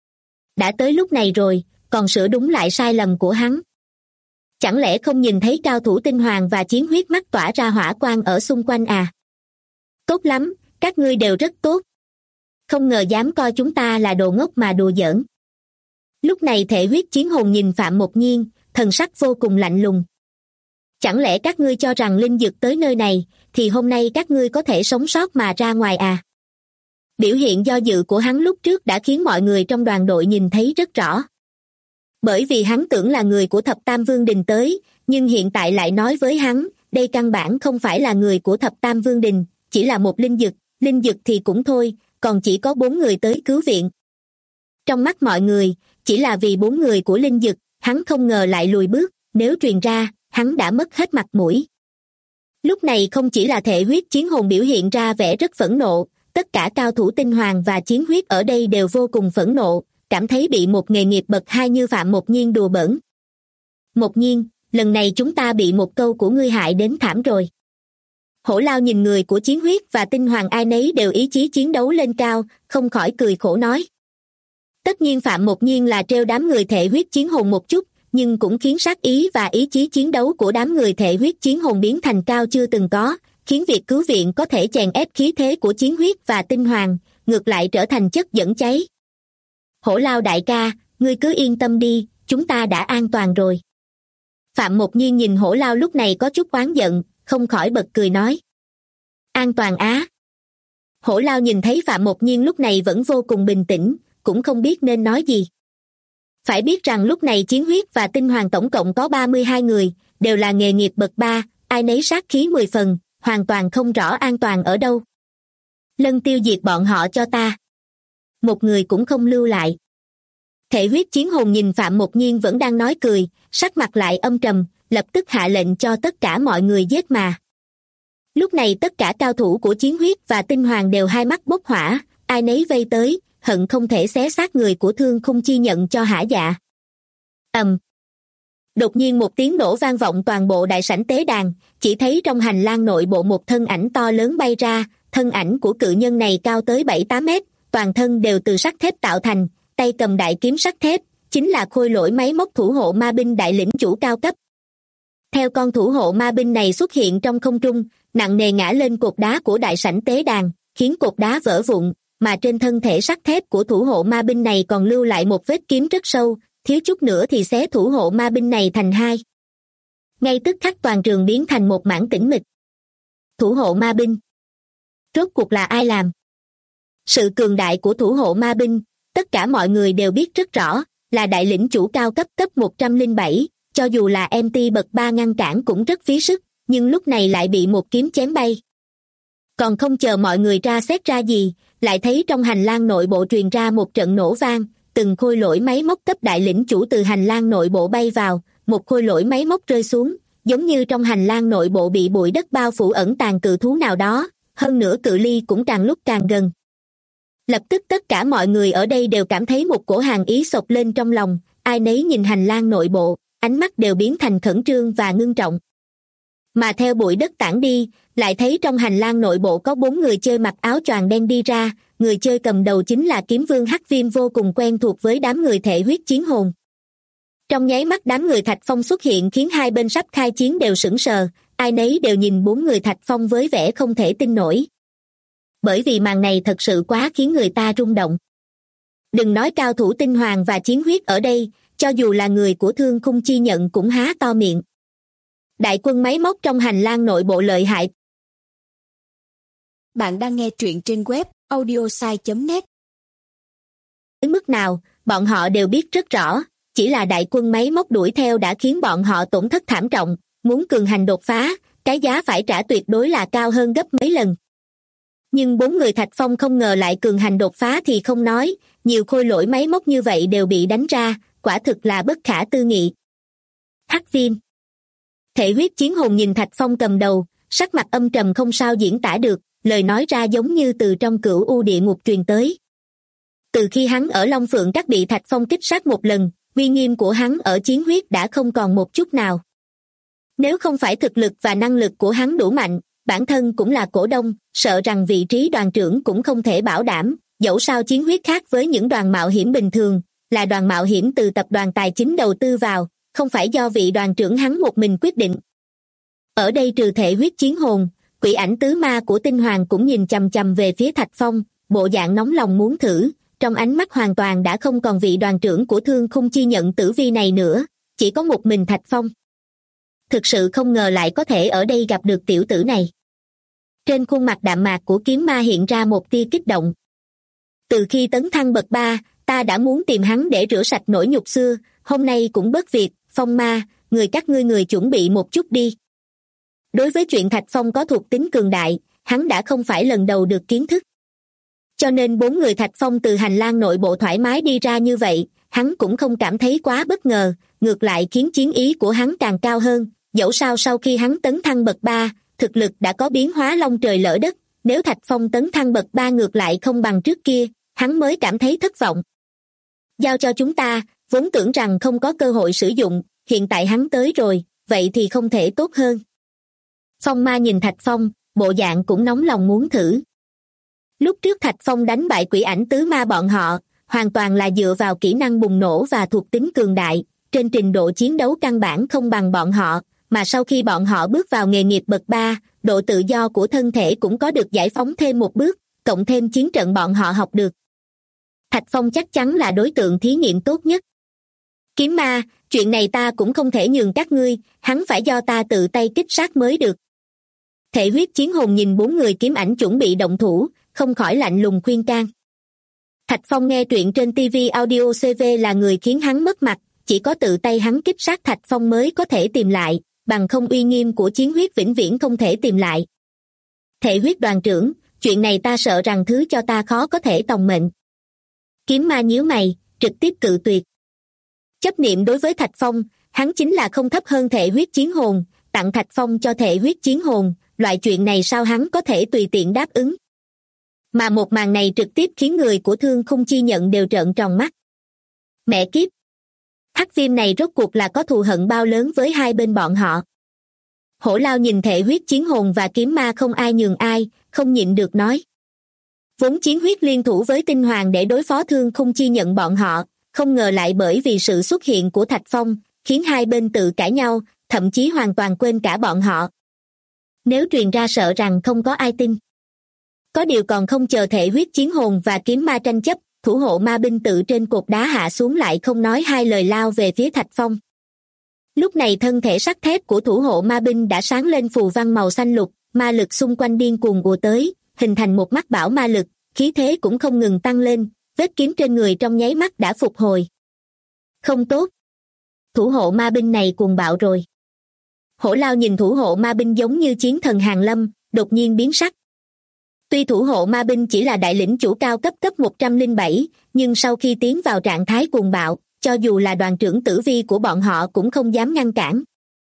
Đã tới lúc này rồi, còn sửa đúng lại sai lầm của hắn. Chẳng lẽ không nhìn thấy cao thủ Tinh Hoàng và Chiến Huyết mắt tỏa ra hỏa quang ở xung quanh à? Tốt lắm, các ngươi đều rất tốt. Không ngờ dám coi chúng ta là đồ ngốc mà đùa giỡn. Lúc này Thể Huyết Chiến Hồn nhìn Phạm Mộc Nhiên, thần sắc vô cùng lạnh lùng. Chẳng lẽ các ngươi cho rằng Linh Dực tới nơi này, thì hôm nay các ngươi có thể sống sót mà ra ngoài à? Biểu hiện do dự của hắn lúc trước đã khiến mọi người trong đoàn đội nhìn thấy rất rõ. Bởi vì hắn tưởng là người của Thập Tam Vương Đình tới, nhưng hiện tại lại nói với hắn, đây căn bản không phải là người của Thập Tam Vương Đình, chỉ là một linh dực thì cũng thôi, còn chỉ có 4 người tới cứu viện. Trong mắt mọi người, chỉ là vì 4 người của linh dực, hắn không ngờ lại lùi bước, nếu truyền ra, hắn đã mất hết mặt mũi. Lúc này không chỉ là Thể Huyết Chiến Hồn biểu hiện ra vẻ rất phẫn nộ, tất cả cao thủ Tinh Hoàng và Chiến Huyết ở đây đều vô cùng phẫn nộ, cảm thấy bị một nghề nghiệp bậc 2 như Phạm Mộc Nhiên đùa bỡn. Mộc Nhiên, lần này chúng ta bị một câu của ngươi hại đến thảm rồi. Hổ Lao nhìn người của Chiến Huyết và Tinh Hoàng ai nấy đều ý chí chiến đấu lên cao, không khỏi cười khổ nói. Tất nhiên Phạm Mộc Nhiên là trêu đám người Thể Huyết Chiến Hồn một chút, nhưng cũng khiến sát ý và ý chí chiến đấu của đám người Thể Huyết Chiến Hồn biến thành cao chưa từng có, khiến việc cứu viện có thể chèn ép khí thế của Chiến Huyết và Tinh Hoàng, ngược lại trở thành chất dẫn cháy. Hổ Lao đại ca, ngươi cứ yên tâm đi, chúng ta đã an toàn rồi. Phạm Mộc Nhiên nhìn Hổ Lao lúc này có chút oán giận, không khỏi bật cười nói. An toàn á? Hổ Lao nhìn thấy Phạm Mộc Nhiên lúc này vẫn vô cùng bình tĩnh, cũng không biết nên nói gì. Phải biết rằng lúc này Chiến Huyết và Tinh Hoàng tổng cộng có 32 người, đều là nghề nghiệp bậc 3, ai nấy sát khí 10 phần, hoàn toàn không rõ an toàn ở đâu. Lân tiêu diệt bọn họ cho ta. Một người cũng không lưu lại. Thể Huyết Chiến Hồn nhìn Phạm Mộc Nhiên vẫn đang nói cười, sắc mặt lại âm trầm, lập tức hạ lệnh cho tất cả mọi người giết mà. Lúc này tất cả cao thủ của Chiến Huyết và Tinh Hoàng đều hai mắt bốc hỏa, ai nấy vây tới, hận không thể xé xác người của Thương Khung Chi Nhận cho hả dạ. Đột nhiên một tiếng nổ vang vọng toàn bộ đại sảnh tế đàn, chỉ thấy trong hành lang nội bộ một thân ảnh to lớn bay ra, thân ảnh của cự nhân này cao tới 7-8 mét, toàn thân đều từ sắt thép tạo thành, tay cầm đại kiếm sắt thép, chính là khôi lỗi máy móc thủ hộ ma binh đại lĩnh chủ cao cấp. Theo con thủ hộ ma binh này xuất hiện trong không trung, nặng nề ngã lên cột đá của đại sảnh tế đàn, khiến cột đá vỡ vụn, mà trên thân thể sắt thép của thủ hộ ma binh này còn lưu lại một vết kiếm rất sâu, thiếu chút nữa thì xé thủ hộ ma binh này thành hai. Ngay tức khắc toàn trường biến thành một mảng tĩnh mịch. Thủ hộ ma binh. Rốt cuộc là ai làm? Sự cường đại của thủ hộ ma binh, tất cả mọi người đều biết rất rõ, là đại lĩnh chủ cao cấp cấp 107, cho dù là MT bậc 3 ngăn cản cũng rất phí sức, nhưng lúc này lại bị một kiếm chém bay. Còn không chờ mọi người ra xét ra gì, lại thấy trong hành lang nội bộ truyền ra một trận nổ vang, từng khôi lỗi máy móc cấp đại lĩnh chủ từ hành lang nội bộ bay vào, một khôi lỗi máy móc rơi xuống, giống như trong hành lang nội bộ bị bụi đất bao phủ ẩn tàng cự thú nào đó, hơn nữa cự ly cũng càng lúc càng gần. Lập tức tất cả mọi người ở đây đều cảm thấy một cổ hàn ý xộc lên trong lòng, ai nấy nhìn hành lang nội bộ, ánh mắt đều biến thành khẩn trương và ngưng trọng. Mà theo bụi đất tản đi, lại thấy trong hành lang nội bộ có 4 người chơi mặc áo choàng đen đi ra, người chơi cầm đầu chính là kiếm vương Hắc Viêm vô cùng quen thuộc với đám người thể huyết chiến hồn. Trong nháy mắt đám người Thạch Phong xuất hiện khiến hai bên sắp khai chiến đều sững sờ, ai nấy đều nhìn 4 người Thạch Phong với vẻ không thể tin nổi. Bởi vì màn này thật sự quá khiến người ta rung động. Đừng nói cao thủ tinh hoàng và chiến huyết ở đây, cho dù là người của Thương Khung Chi Nhận cũng há to miệng. Đại quân máy móc trong hành lang nội bộ lợi hại. Bạn đang nghe truyện trên web audiosai.net. Đến mức nào, bọn họ đều biết rất rõ, chỉ là đại quân máy móc đuổi theo đã khiến bọn họ tổn thất thảm trọng, muốn cường hành đột phá, cái giá phải trả tuyệt đối là cao hơn gấp mấy lần. Nhưng 4 người Thạch Phong không ngờ lại cường hành đột phá thì không nói, nhiều khôi lỗi máy móc như vậy đều bị đánh ra, quả thực là bất khả tư nghị. Hắc Viêm. Thể huyết chiến hồn nhìn Thạch Phong cầm đầu, sắc mặt âm trầm không sao diễn tả được, lời nói ra giống như từ trong cửu u địa ngục truyền tới. Từ khi hắn ở Long Phượng Các bị Thạch Phong kích sát một lần, uy nghiêm của hắn ở chiến huyết đã không còn một chút nào. Nếu không phải thực lực và năng lực của hắn đủ mạnh, bản thân cũng là cổ đông, sợ rằng vị trí đoàn trưởng cũng không thể bảo đảm, dẫu sao chiến huyết khác với những đoàn mạo hiểm bình thường, là đoàn mạo hiểm từ tập đoàn tài chính đầu tư vào, không phải do vị đoàn trưởng hắn một mình quyết định. Ở đây trừ thể huyết chiến hồn, quỷ ảnh tứ ma của tinh hoàng cũng nhìn chằm chằm về phía Thạch Phong, bộ dạng nóng lòng muốn thử, trong ánh mắt hoàn toàn đã không còn vị đoàn trưởng của Thương Khung Chi Nhận tử vi này nữa, chỉ có một mình Thạch Phong. Thực sự không ngờ lại có thể ở đây gặp được tiểu tử này. Trên khuôn mặt đạm mạc của kiếm ma hiện ra một tia kích động. Từ khi tấn thăng bậc 3, ta đã muốn tìm hắn để rửa sạch nỗi nhục xưa, hôm nay cũng bớt việc, Phong ma, các ngươi người chuẩn bị một chút đi. Đối với chuyện Thạch Phong có thuộc tính cường đại, hắn đã không phải lần đầu được kiến thức. Cho nên 4 người Thạch Phong từ hành lang nội bộ thoải mái đi ra như vậy, hắn cũng không cảm thấy quá bất ngờ, ngược lại khiến chiến ý của hắn càng cao hơn, dẫu sao sau khi hắn tấn thăng bậc 3, thực lực đã có biến hóa long trời lỡ đất, nếu Thạch Phong tấn thăng bậc 3 ngược lại không bằng trước kia, hắn mới cảm thấy thất vọng. Giao cho chúng ta, vốn tưởng rằng không có cơ hội sử dụng, hiện tại hắn tới rồi, vậy thì không thể tốt hơn. Phong ma nhìn Thạch Phong, bộ dạng cũng nóng lòng muốn thử. Lúc trước Thạch Phong đánh bại quỷ ảnh tứ ma bọn họ, hoàn toàn là dựa vào kỹ năng bùng nổ và thuộc tính cường đại, trên trình độ chiến đấu căn bản không bằng bọn họ, mà sau khi bọn họ bước vào nghề nghiệp bậc 3, độ tự do của thân thể cũng có được giải phóng thêm một bước, cộng thêm chiến trận bọn họ học được. Thạch Phong chắc chắn là đối tượng thí nghiệm tốt nhất. Kiếm ma, chuyện này ta cũng không thể nhường các ngươi, hắn phải do ta tự tay kích sát mới được. Thể huyết chiến hồn nhìn 4 người kiếm ảnh chuẩn bị động thủ, không khỏi lạnh lùng khuyên can. Thạch Phong nghe truyện trên TV Audio CV là người khiến hắn mất mặt, chỉ có tự tay hắn kích sát Thạch Phong mới có thể tìm lại, bằng không uy nghiêm của chiến huyết vĩnh viễn không thể tìm lại. Thể huyết đoàn trưởng, chuyện này ta sợ rằng thứ cho ta khó có thể tòng mệnh. Kiếm ma nhíu mày, trực tiếp cự tuyệt. Chấp niệm đối với Thạch Phong, hắn chính là không thấp hơn thể huyết chiến hồn, tặng Thạch Phong cho thể huyết chiến hồn, loại chuyện này sao hắn có thể tùy tiện đáp ứng. Mà một màn này trực tiếp khiến người của Thương Khung Chi Nhận đều trợn tròn mắt. Mẹ kiếp! Hắc Viêm này rốt cuộc là có thù hận bao lớn với hai bên bọn họ. Hổ Lao nhìn thể huyết chiến hồn và kiếm ma không ai nhường ai, không nhịn được nói. Vốn Chiến Huyết liên thủ với Tinh Hoàng để đối phó Thương Khung Chi Nhận bọn họ, không ngờ lại bởi vì sự xuất hiện của Thạch Phong, khiến hai bên tự cãi nhau, thậm chí hoàn toàn quên cả bọn họ. Nếu truyền ra sợ rằng không có ai tin. Có điều còn không chờ Thể Huyết Chiến Hồn và Kiếm Ma tranh chấp, thủ hộ ma binh tự trên cột đá hạ xuống lại không nói hai lời lao về phía Thạch Phong. Lúc này thân thể sắt thép của thủ hộ ma binh đã sáng lên phù văn màu xanh lục, ma lực xung quanh điên cuồng ùa tới, hình thành một mắt bão ma lực, khí thế cũng không ngừng tăng lên, vết kiếm trên người trong nháy mắt đã phục hồi. Không tốt. Thủ hộ ma binh này cuồng bạo rồi. Hổ Lao nhìn thủ hộ ma binh giống như chiến thần hàng lâm, đột nhiên biến sắc. Tuy thủ hộ ma binh chỉ là đại lĩnh chủ cao cấp 107, nhưng sau khi tiến vào trạng thái cuồng bạo, cho dù là đoàn trưởng tử vi của bọn họ cũng không dám ngăn cản.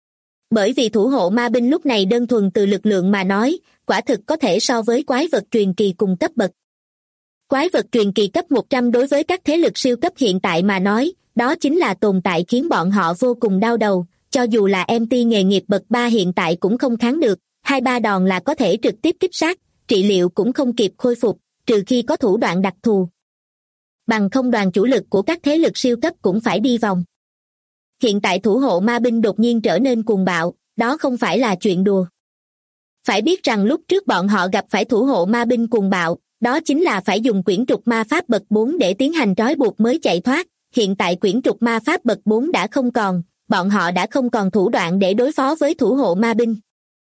Bởi vì thủ hộ ma binh lúc này đơn thuần từ lực lượng mà nói, quả thực có thể so với quái vật truyền kỳ cùng cấp bậc. Quái vật truyền kỳ cấp 100 đối với các thế lực siêu cấp hiện tại mà nói, đó chính là tồn tại khiến bọn họ vô cùng đau đầu, cho dù là MT nghề nghiệp bậc 3 hiện tại cũng không kháng được, 2-3 đòn là có thể trực tiếp kích sát, trị liệu cũng không kịp khôi phục, trừ khi có thủ đoạn đặc thù. Bằng không đoàn chủ lực của các thế lực siêu cấp cũng phải đi vòng. Hiện tại thủ hộ ma binh đột nhiên trở nên cuồng bạo, đó không phải là chuyện đùa. Phải biết rằng lúc trước bọn họ gặp phải thủ hộ ma binh cuồng bạo, đó chính là phải dùng quyển trục ma pháp bậc 4 để tiến hành trói buộc mới chạy thoát. Hiện tại quyển trục ma pháp bậc 4 đã không còn, bọn họ đã không còn thủ đoạn để đối phó với thủ hộ ma binh.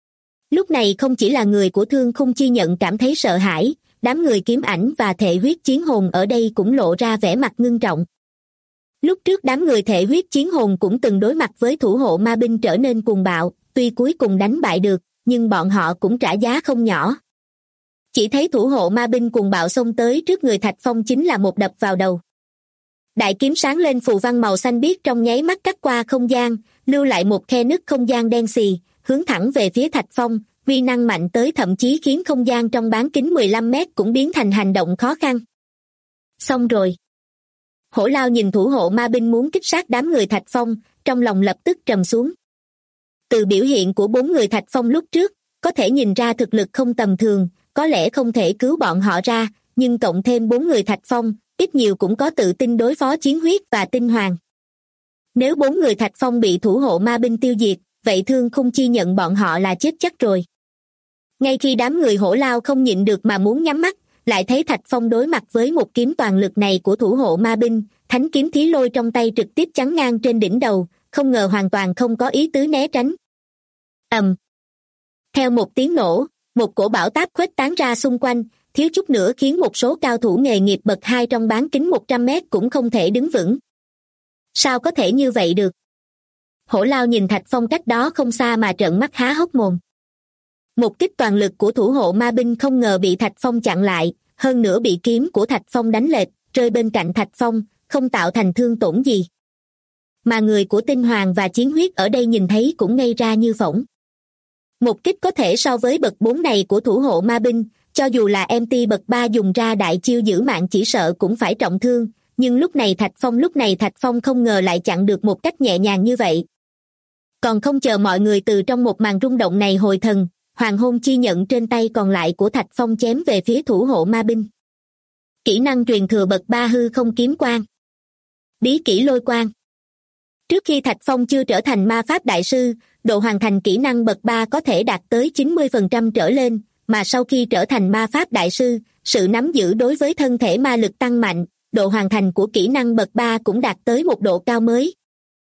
Lúc này không chỉ là người của Thương Khung Chi Nhận cảm thấy sợ hãi, đám người Kiếm Ảnh và Thể Huyết Chiến Hồn ở đây cũng lộ ra vẻ mặt ngưng trọng. Lúc trước đám người Thể Huyết Chiến Hồn cũng từng đối mặt với thủ hộ ma binh trở nên cuồng bạo, tuy cuối cùng đánh bại được, nhưng bọn họ cũng trả giá không nhỏ. Chỉ thấy thủ hộ ma binh cuồng bạo xông tới trước người Thạch Phong chính là một đập vào đầu. Đại kiếm sáng lên phù văn màu xanh biếc trong nháy mắt cắt qua không gian, lưu lại một khe nứt không gian đen xì, hướng thẳng về phía Thạch Phong, uy năng mạnh tới thậm chí khiến không gian trong bán kính 15 mét cũng biến thành hành động khó khăn. Xong rồi. Hổ Lao nhìn thủ hộ ma binh muốn kích sát đám người Thạch Phong, trong lòng lập tức trầm xuống. Từ biểu hiện của 4 người Thạch Phong lúc trước, có thể nhìn ra thực lực không tầm thường, có lẽ không thể cứu bọn họ ra, nhưng cộng thêm 4 người Thạch Phong, ít nhiều cũng có tự tin đối phó Chiến Huyết và Tinh Hoàng. Nếu 4 người Thạch Phong bị thủ hộ ma binh tiêu diệt, vậy Thương Khung Chi Nhận bọn họ là chết chắc rồi. Ngay khi đám người Hổ Lao không nhịn được mà muốn nhắm mắt, lại thấy Thạch Phong đối mặt với một kiếm toàn lực này của thủ hộ ma binh, thánh kiếm Thí Lôi trong tay trực tiếp chắn ngang trên đỉnh đầu, không ngờ hoàn toàn không có ý tứ né tránh. Theo một tiếng nổ, một cổ bão táp khuếch tán ra xung quanh, thiếu chút nữa khiến một số cao thủ nghề nghiệp bậc 2 trong bán kính 100 mét cũng không thể đứng vững. Sao có thể như vậy được? Hổ Lao nhìn Thạch Phong cách đó không xa mà trợn mắt há hốc mồm. Một kích toàn lực của thủ hộ ma binh không ngờ bị Thạch Phong chặn lại, hơn nữa bị kiếm của Thạch Phong đánh lệch, rơi bên cạnh Thạch Phong, không tạo thành thương tổn gì. Mà người của Tinh Hoàng và Chiến Huyết ở đây nhìn thấy cũng ngây ra như phỗng. Một kích có thể so với bậc 4 này của thủ hộ ma binh, cho dù là MT bậc 3 dùng ra đại chiêu giữ mạng chỉ sợ cũng phải trọng thương, nhưng lúc này Thạch Phong không ngờ lại chặn được một cách nhẹ nhàng như vậy. Còn không chờ mọi người từ trong một màn rung động này hồi thần, Hoàng Hôn Chi Nhận trên tay còn lại của Thạch Phong chém về phía thủ hộ ma binh. Kỹ năng truyền thừa bậc 3 hư không kiếm quang. Bí kỹ lôi quang. Trước khi Thạch Phong chưa trở thành ma pháp đại sư, độ hoàn thành kỹ năng bậc 3 có thể đạt tới 90% trở lên, mà sau khi trở thành ma pháp đại sư, sự nắm giữ đối với thân thể ma lực tăng mạnh, độ hoàn thành của kỹ năng bậc 3 cũng đạt tới một độ cao mới.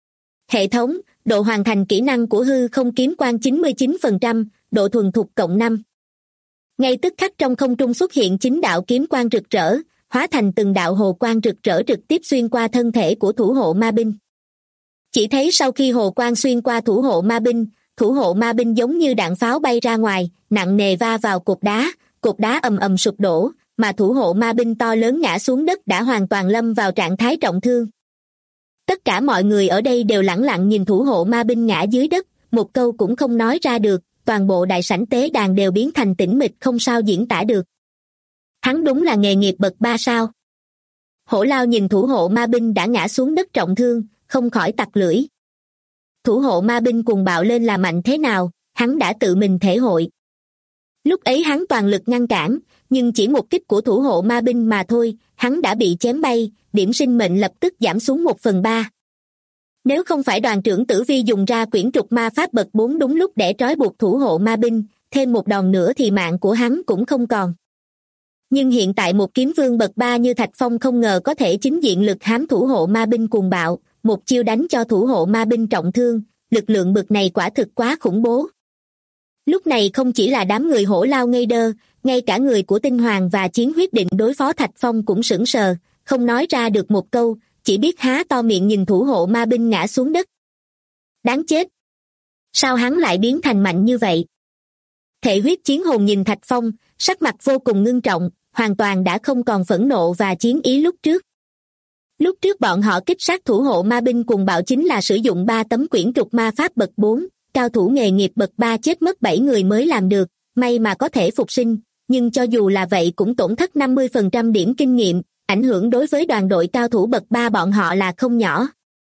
Hệ thống, độ hoàn thành kỹ năng của hư không kiếm quang 99%, độ thuần thục cộng 5. Ngay tức khắc trong không trung xuất hiện 9 đạo kiếm quang rực rỡ, hóa thành từng đạo hồ quang rực rỡ trực tiếp xuyên qua thân thể của thủ hộ ma binh. Chỉ thấy sau khi hồ quang xuyên qua thủ hộ ma binh giống như đạn pháo bay ra ngoài, nặng nề va vào cột đá ầm ầm sụp đổ, mà thủ hộ ma binh to lớn ngã xuống đất đã hoàn toàn lâm vào trạng thái trọng thương. Tất cả mọi người ở đây đều lẳng lặng nhìn thủ hộ ma binh ngã dưới đất, một câu cũng không nói ra được, toàn bộ đại sảnh tế đàn đều biến thành tĩnh mịch không sao diễn tả được. Hắn đúng là nghề nghiệp bậc 3 sao? Hổ Lao nhìn thủ hộ ma binh đã ngã xuống đất trọng thương, không khỏi tặc lưỡi. Thủ hộ ma binh cuồng bạo lên là mạnh thế nào, hắn đã tự mình thể hội. Lúc ấy hắn toàn lực ngăn cản, nhưng chỉ một kích của thủ hộ ma binh mà thôi, hắn đã bị chém bay, điểm sinh mệnh lập tức giảm xuống 1/3. Nếu không phải đoàn trưởng Tử Vi dùng ra quyển trục ma pháp bậc 4 đúng lúc để trói buộc thủ hộ ma binh, thêm một đòn nữa thì mạng của hắn cũng không còn. Nhưng hiện tại một kiếm vương bậc 3 như Thạch Phong không ngờ có thể chính diện lực hám thủ hộ ma binh cuồng bạo, một chiêu đánh cho thủ hộ ma binh trọng thương, lực lượng bậc này quả thực quá khủng bố. Lúc này không chỉ là đám người hổ lao ngây đơ, ngay cả người của Tinh Hoàng và Chiến Huyết định đối phó Thạch Phong cũng sững sờ, không nói ra được một câu, chỉ biết há to miệng nhìn thủ hộ ma binh ngã xuống đất. Đáng chết! Sao hắn lại biến thành mạnh như vậy? Thể huyết chiến hồn nhìn Thạch Phong, sắc mặt vô cùng ngưng trọng, hoàn toàn đã không còn phẫn nộ và chiến ý lúc trước. Lúc trước bọn họ kích sát thủ hộ ma binh cuồng bạo chính là sử dụng 3 tấm quyển trục ma pháp bậc 4, cao thủ nghề nghiệp bậc 3 chết mất 7 người mới làm được, may mà có thể phục sinh, nhưng cho dù là vậy cũng tổn thất 50% điểm kinh nghiệm, ảnh hưởng đối với đoàn đội cao thủ bậc 3 bọn họ là không nhỏ.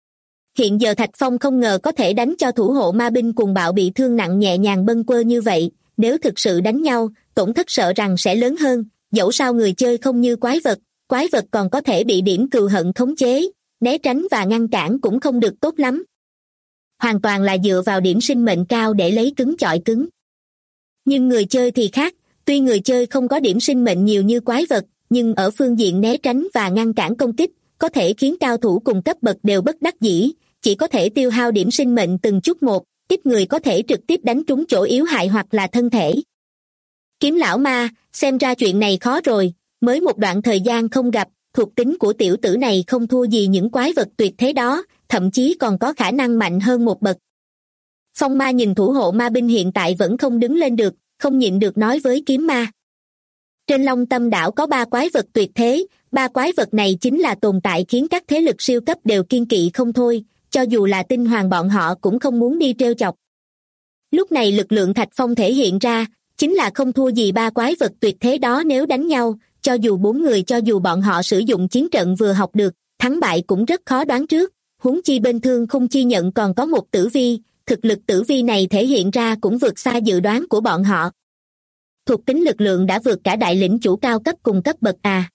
Hiện giờ Thạch Phong không ngờ có thể đánh cho thủ hộ ma binh cuồng bạo bị thương nặng nhẹ nhàng bâng quơ như vậy, nếu thực sự đánh nhau, tổn thất sợ rằng sẽ lớn hơn, dẫu sao người chơi không như quái vật còn có thể bị điểm cừu hận khống chế, né tránh và ngăn cản cũng không được tốt lắm. Hoàn toàn là dựa vào điểm sinh mệnh cao để lấy cứng chọi cứng. Nhưng người chơi thì khác, tuy người chơi không có điểm sinh mệnh nhiều như quái vật, nhưng ở phương diện né tránh và ngăn cản công kích, có thể khiến cao thủ cùng cấp bậc đều bất đắc dĩ, chỉ có thể tiêu hao điểm sinh mệnh từng chút một, ít người có thể trực tiếp đánh trúng chỗ yếu hại hoặc là thân thể. Kiếm lão ma, xem ra chuyện này khó rồi, mới một đoạn thời gian không gặp, thuộc tính của tiểu tử này không thua gì những quái vật tuyệt thế đó, thậm chí còn có khả năng mạnh hơn một bậc. Phong ma nhìn thủ hộ ma binh hiện tại vẫn không đứng lên được, không nhịn được nói với kiếm ma. Trên Long Tâm đảo có 3 quái vật tuyệt thế, 3 quái vật này chính là tồn tại khiến các thế lực siêu cấp đều kiêng kỵ không thôi, cho dù là Tinh Hoàng bọn họ cũng không muốn đi trêu chọc. Lúc này lực lượng Thạch Phong thể hiện ra, chính là không thua gì 3 quái vật tuyệt thế đó, nếu đánh nhau, cho dù 4 người, cho dù bọn họ sử dụng chiến trận vừa học được, thắng bại cũng rất khó đoán trước, huống chi bên Thương Khung Chi Nhận còn có một tử vi, thực lực tử vi này thể hiện ra cũng vượt xa dự đoán của bọn họ. Thuộc tính lực lượng đã vượt cả đại lĩnh chủ cao cấp cùng cấp bậc à.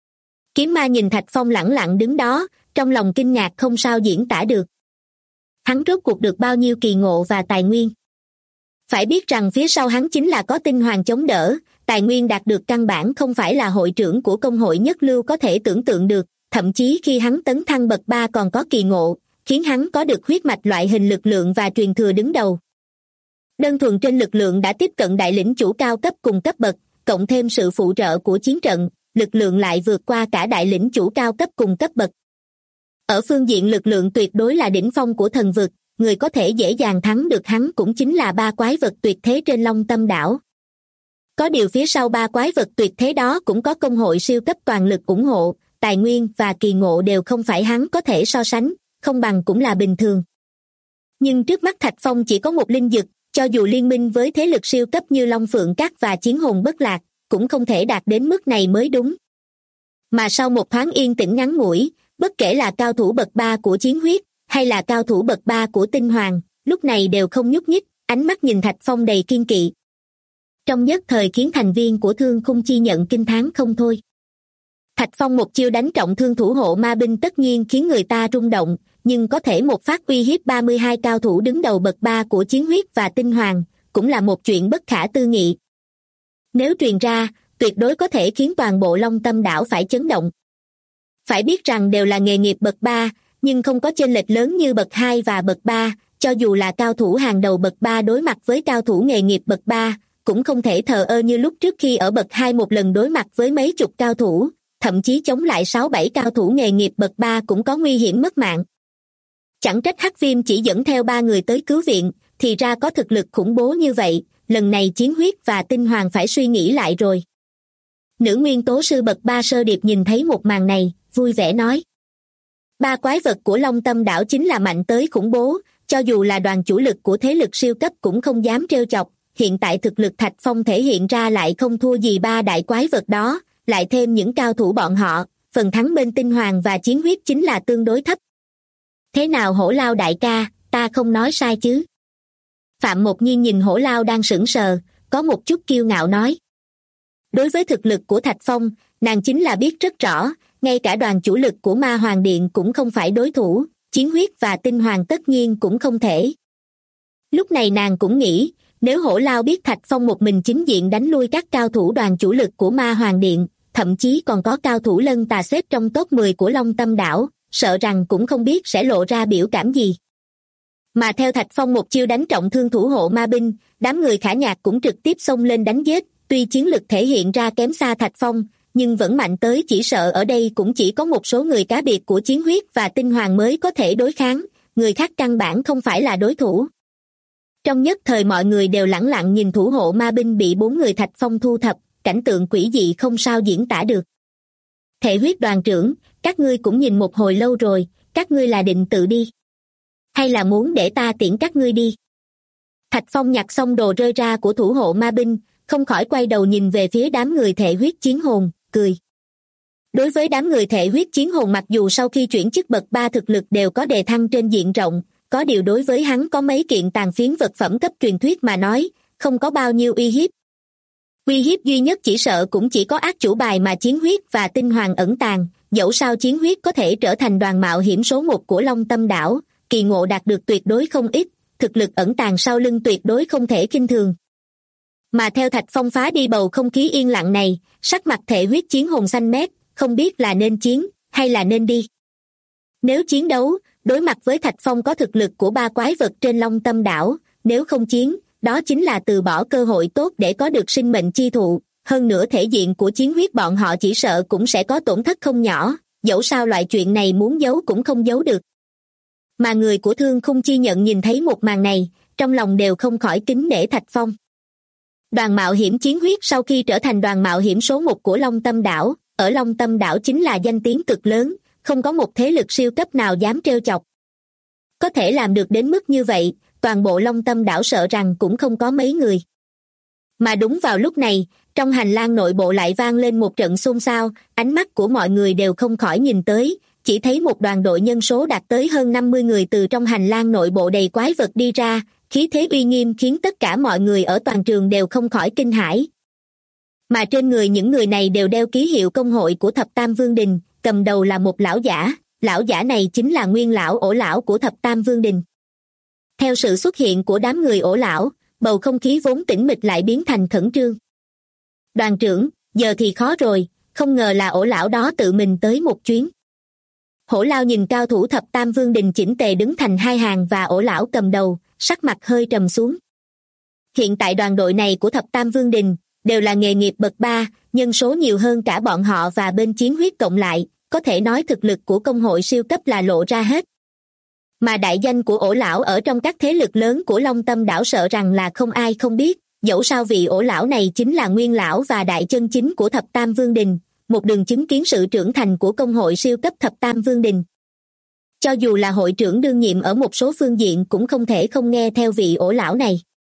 Kiếm ma nhìn Thạch Phong lẳng lặng đứng đó, trong lòng kinh ngạc không sao diễn tả được. Hắn rốt cuộc được bao nhiêu kỳ ngộ và tài nguyên? Phải biết rằng phía sau hắn chính là có Tinh Hoàng chống đỡ, tài nguyên đạt được căn bản không phải là hội trưởng của công hội nhất lưu có thể tưởng tượng được, thậm chí khi hắn tấn thăng bậc 3 còn có kỳ ngộ, khiến hắn có được huyết mạch loại hình lực lượng và truyền thừa đứng đầu. Đơn thuần trên lực lượng đã tiếp cận đại lĩnh chủ cao cấp cùng cấp bậc, cộng thêm sự phụ trợ của chiến trận, lực lượng lại vượt qua cả đại lĩnh chủ cao cấp cùng cấp bậc. Ở phương diện lực lượng tuyệt đối là đỉnh phong của thần vực, người có thể dễ dàng thắng được hắn cũng chính là 3 quái vật tuyệt thế trên Long Tâm đảo. Có điều phía sau 3 quái vật tuyệt thế đó cũng có công hội siêu cấp toàn lực ủng hộ, tài nguyên và kỳ ngộ đều không phải hắn có thể so sánh, không bằng cũng là bình thường. Nhưng trước mắt Thạch Phong chỉ có một linh dực, cho dù liên minh với thế lực siêu cấp như Long Phượng Các và Chiến Hồn Bất Lạc, cũng không thể đạt đến mức này mới đúng. Mà sau một thoáng yên tĩnh ngắn ngủi, bất kể là cao thủ bậc 3 của Chiến Huyết, hay là cao thủ bậc 3 của Tinh Hoàng, lúc này đều không nhúc nhích, ánh mắt nhìn Thạch Phong đầy kiên kỵ. Trong nhất thời khiến thành viên của Thương Khung Chi Nhận kinh thán không thôi. Thạch Phong một chiêu đánh trọng thương thủ hộ ma binh tất nhiên khiến người ta rung động, nhưng có thể một phát uy hiếp 32 cao thủ đứng đầu bậc 3 của Chiến Huyết và Tinh Hoàng, cũng là một chuyện bất khả tư nghị. Nếu truyền ra, tuyệt đối có thể khiến toàn bộ Long Tâm đảo phải chấn động. Phải biết rằng đều là nghề nghiệp bậc 3, nhưng không có chênh lệch lớn như bậc 2 và bậc 3, cho dù là cao thủ hàng đầu bậc 3 đối mặt với cao thủ nghề nghiệp bậc 3, cũng không thể thờ ơ như lúc trước khi ở bậc 2 một lần đối mặt với mấy chục cao thủ, thậm chí chống lại 6-7 cao thủ nghề nghiệp bậc 3 cũng có nguy hiểm mất mạng. Chẳng trách Hắc Viêm chỉ dẫn theo 3 người tới cứu viện, thì ra có thực lực khủng bố như vậy, lần này Chiến Huyết và Tinh Hoàng phải suy nghĩ lại rồi. Nữ nguyên tố sư bậc 3 Sơ Điệp nhìn thấy một màn này, vui vẻ nói. 3 quái vật của Long Tâm đảo chính là mạnh tới khủng bố, cho dù là đoàn chủ lực của thế lực siêu cấp cũng không dám trêu chọc, hiện tại thực lực Thạch Phong thể hiện ra lại không thua gì 3 đại quái vật đó, lại thêm những cao thủ bọn họ, phần thắng bên Tinh Hoàng và Chiến Huyết chính là tương đối thấp. Thế nào Hổ Lao đại ca, ta không nói sai chứ? Phạm Một Nhiên nhìn Hổ Lao đang sững sờ, có một chút kiêu ngạo nói. Đối với thực lực của Thạch Phong, nàng chính là biết rất rõ, ngay cả đoàn chủ lực của Ma Hoàng Điện cũng không phải đối thủ, Chiến Huyết và Tinh Hoàng tất nhiên cũng không thể. Lúc này nàng cũng nghĩ, nếu Hổ Lao biết Thạch Phong một mình chính diện đánh lui các cao thủ đoàn chủ lực của Ma Hoàng Điện, thậm chí còn có cao thủ Lân Tà xếp trong top 10 của Long Tâm Đảo, sợ rằng cũng không biết sẽ lộ ra biểu cảm gì. Mà theo Thạch Phong một chiêu đánh trọng thương thủ hộ ma binh, đám người Khả Nhạc cũng trực tiếp xông lên đánh giết, tuy chiến lực thể hiện ra kém xa Thạch Phong, nhưng vẫn mạnh tới chỉ sợ ở đây cũng chỉ có một số người cá biệt của Chiến Huyết và Tinh Hoàng mới có thể đối kháng, người khác căn bản không phải là đối thủ. Trong nhất thời mọi người đều lẳng lặng nhìn thủ hộ ma binh bị 4 người Thạch Phong thu thập, cảnh tượng quỷ dị không sao diễn tả được. Thể Huyết đoàn trưởng, các ngươi cũng nhìn một hồi lâu rồi, các ngươi là định tự đi, hay là muốn để ta tiễn các ngươi đi? Thạch Phong nhặt xong đồ rơi ra của thủ hộ ma binh, không khỏi quay đầu nhìn về phía đám người Thể Huyết chiến hồn, cười. Đối với đám người Thể Huyết chiến hồn, mặc dù sau khi chuyển chức bậc 3 thực lực đều có đề thăng trên diện rộng, có điều đối với hắn có mấy kiện tàn phiến vật phẩm cấp truyền thuyết mà nói, không có bao nhiêu uy hiếp. Uy hiếp duy nhất chỉ sợ cũng chỉ có ác chủ bài mà Chiến Huyết và Tinh Hoàng ẩn tàng, dẫu sao Chiến Huyết có thể trở thành đoàn mạo hiểm số 1 của Long Tâm Đảo, kỳ ngộ đạt được tuyệt đối không ít, thực lực ẩn tàng sau lưng tuyệt đối không thể khinh thường. Mà theo Thạch Phong phá đi bầu không khí yên lặng này, sắc mặt Thể Huyết chiến hồn xanh mét, không biết là nên chiến hay là nên đi. Nếu chiến đấu, đối mặt với Thạch Phong có thực lực của 3 quái vật trên Long Tâm Đảo, nếu không chiến, đó chính là từ bỏ cơ hội tốt để có được sinh mệnh chi thụ, hơn nữa thể diện của Chiến Huyết bọn họ chỉ sợ cũng sẽ có tổn thất không nhỏ, dẫu sao loại chuyện này muốn giấu cũng không giấu được. Mà người của Thương Khung Chi Nhận nhìn thấy một màn này, trong lòng đều không khỏi kính nể Thạch Phong. Đoàn mạo hiểm Chiến Huyết sau khi trở thành đoàn mạo hiểm số 1 của Long Tâm Đảo, ở Long Tâm Đảo chính là danh tiếng cực lớn, không có một thế lực siêu cấp nào dám trêu chọc. Có thể làm được đến mức như vậy, toàn bộ Long Tâm Đảo sợ rằng cũng không có mấy người. Mà đúng vào lúc này, trong hành lang nội bộ lại vang lên một trận xôn xao, ánh mắt của mọi người đều không khỏi nhìn tới, chỉ thấy một đoàn đội nhân số đạt tới hơn 50 người từ trong hành lang nội bộ đầy quái vật đi ra, khí thế uy nghiêm khiến tất cả mọi người ở toàn trường đều không khỏi kinh hãi. Mà trên người những người này đều đeo ký hiệu công hội của Thập Tam Vương Đình, cầm đầu là một lão giả này chính là nguyên lão Ổ lão của Thập Tam Vương Đình. Theo sự xuất hiện của đám người Ổ lão, bầu không khí vốn tĩnh mịch lại biến thành khẩn trương. Đoàn trưởng, giờ thì khó rồi, không ngờ là Ổ lão đó tự mình tới một chuyến. Hổ Lao nhìn cao thủ Thập Tam Vương Đình chỉnh tề đứng thành hai hàng và Ổ lão cầm đầu, sắc mặt hơi trầm xuống. Hiện tại đoàn đội này của Thập Tam Vương Đình đều là nghề nghiệp bậc 3, nhân số nhiều hơn cả bọn họ và bên Chiến Huyết cộng lại, có thể nói thực lực của công hội siêu cấp là lộ ra hết. Mà đại danh của Ổ lão ở trong các thế lực lớn của Long Tâm Đảo sợ rằng là không ai không biết, dẫu sao vị Ổ lão này chính là nguyên lão và đại chân chính của Thập Tam Vương Đình, một đường chứng kiến sự trưởng thành của công hội siêu cấp Thập Tam Vương Đình. Cho dù là hội trưởng đương nhiệm ở một số phương diện cũng không thể không nghe theo vị Ổ lão này.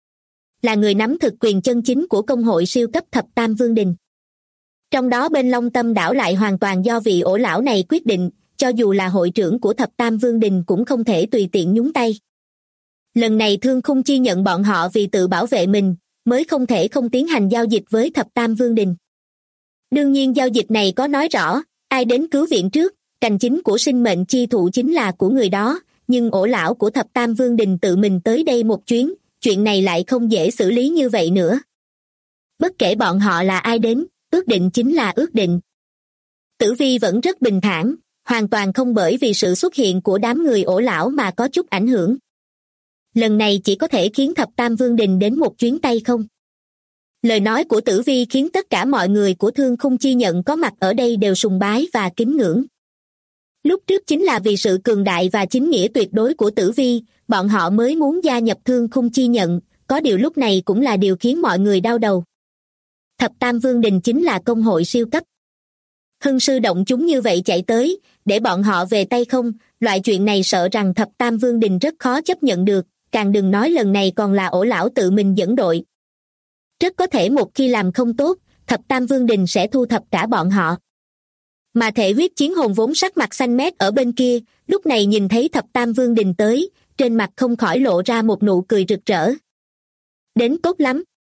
Là người nắm thực quyền chân chính của công hội siêu cấp Thập Tam Vương Đình. Trong đó bên Long Tâm Đảo lại hoàn toàn do vị Ổ lão này quyết định, cho dù là hội trưởng của Thập Tam Vương Đình cũng không thể tùy tiện nhúng tay. Lần này Thương Khung Chi Nhận bọn họ vì tự bảo vệ mình, mới không thể không tiến hành giao dịch với Thập Tam Vương Đình. Đương nhiên giao dịch này có nói rõ, ai đến cứu viện trước, cành chính của sinh mệnh chi thụ chính là của người đó, nhưng Ổ lão của Thập Tam Vương Đình tự mình tới đây một chuyến, chuyện này lại không dễ xử lý như vậy nữa. Bất kể bọn họ là ai đến, ước định chính là ước định. Tử Vi vẫn rất bình thản, hoàn toàn không bởi vì sự xuất hiện của đám người Ổ lão mà có chút ảnh hưởng. Lần này chỉ có thể khiến Thập Tam Vương Đình đến một chuyến tay không? Lời nói của Tử Vi khiến tất cả mọi người của Thương Khung Chi Nhận có mặt ở đây đều sùng bái và kính ngưỡng. Lúc trước chính là vì sự cường đại và chính nghĩa tuyệt đối của Tử Vi, bọn họ mới muốn gia nhập Thương Khung Chi Nhận, có điều lúc này cũng là điều khiến mọi người đau đầu. Thập Tam Vương Đình chính là công hội siêu cấp. Hưng sư động chúng như vậy chạy tới, để bọn họ về tay không, loại chuyện này sợ rằng Thập Tam Vương Đình rất khó chấp nhận được, càng đừng nói lần này còn là Ổ lão tự mình dẫn đội. Rất có thể một khi làm không tốt, Thập Tam Vương Đình sẽ thu thập cả bọn họ. Mà Thể Huyết chiến hồn vốn sắc mặt xanh mét ở bên kia, lúc này nhìn thấy Thập Tam Vương Đình tới, trên mặt không khỏi lộ ra một nụ cười rực rỡ. Đến tốt lắm.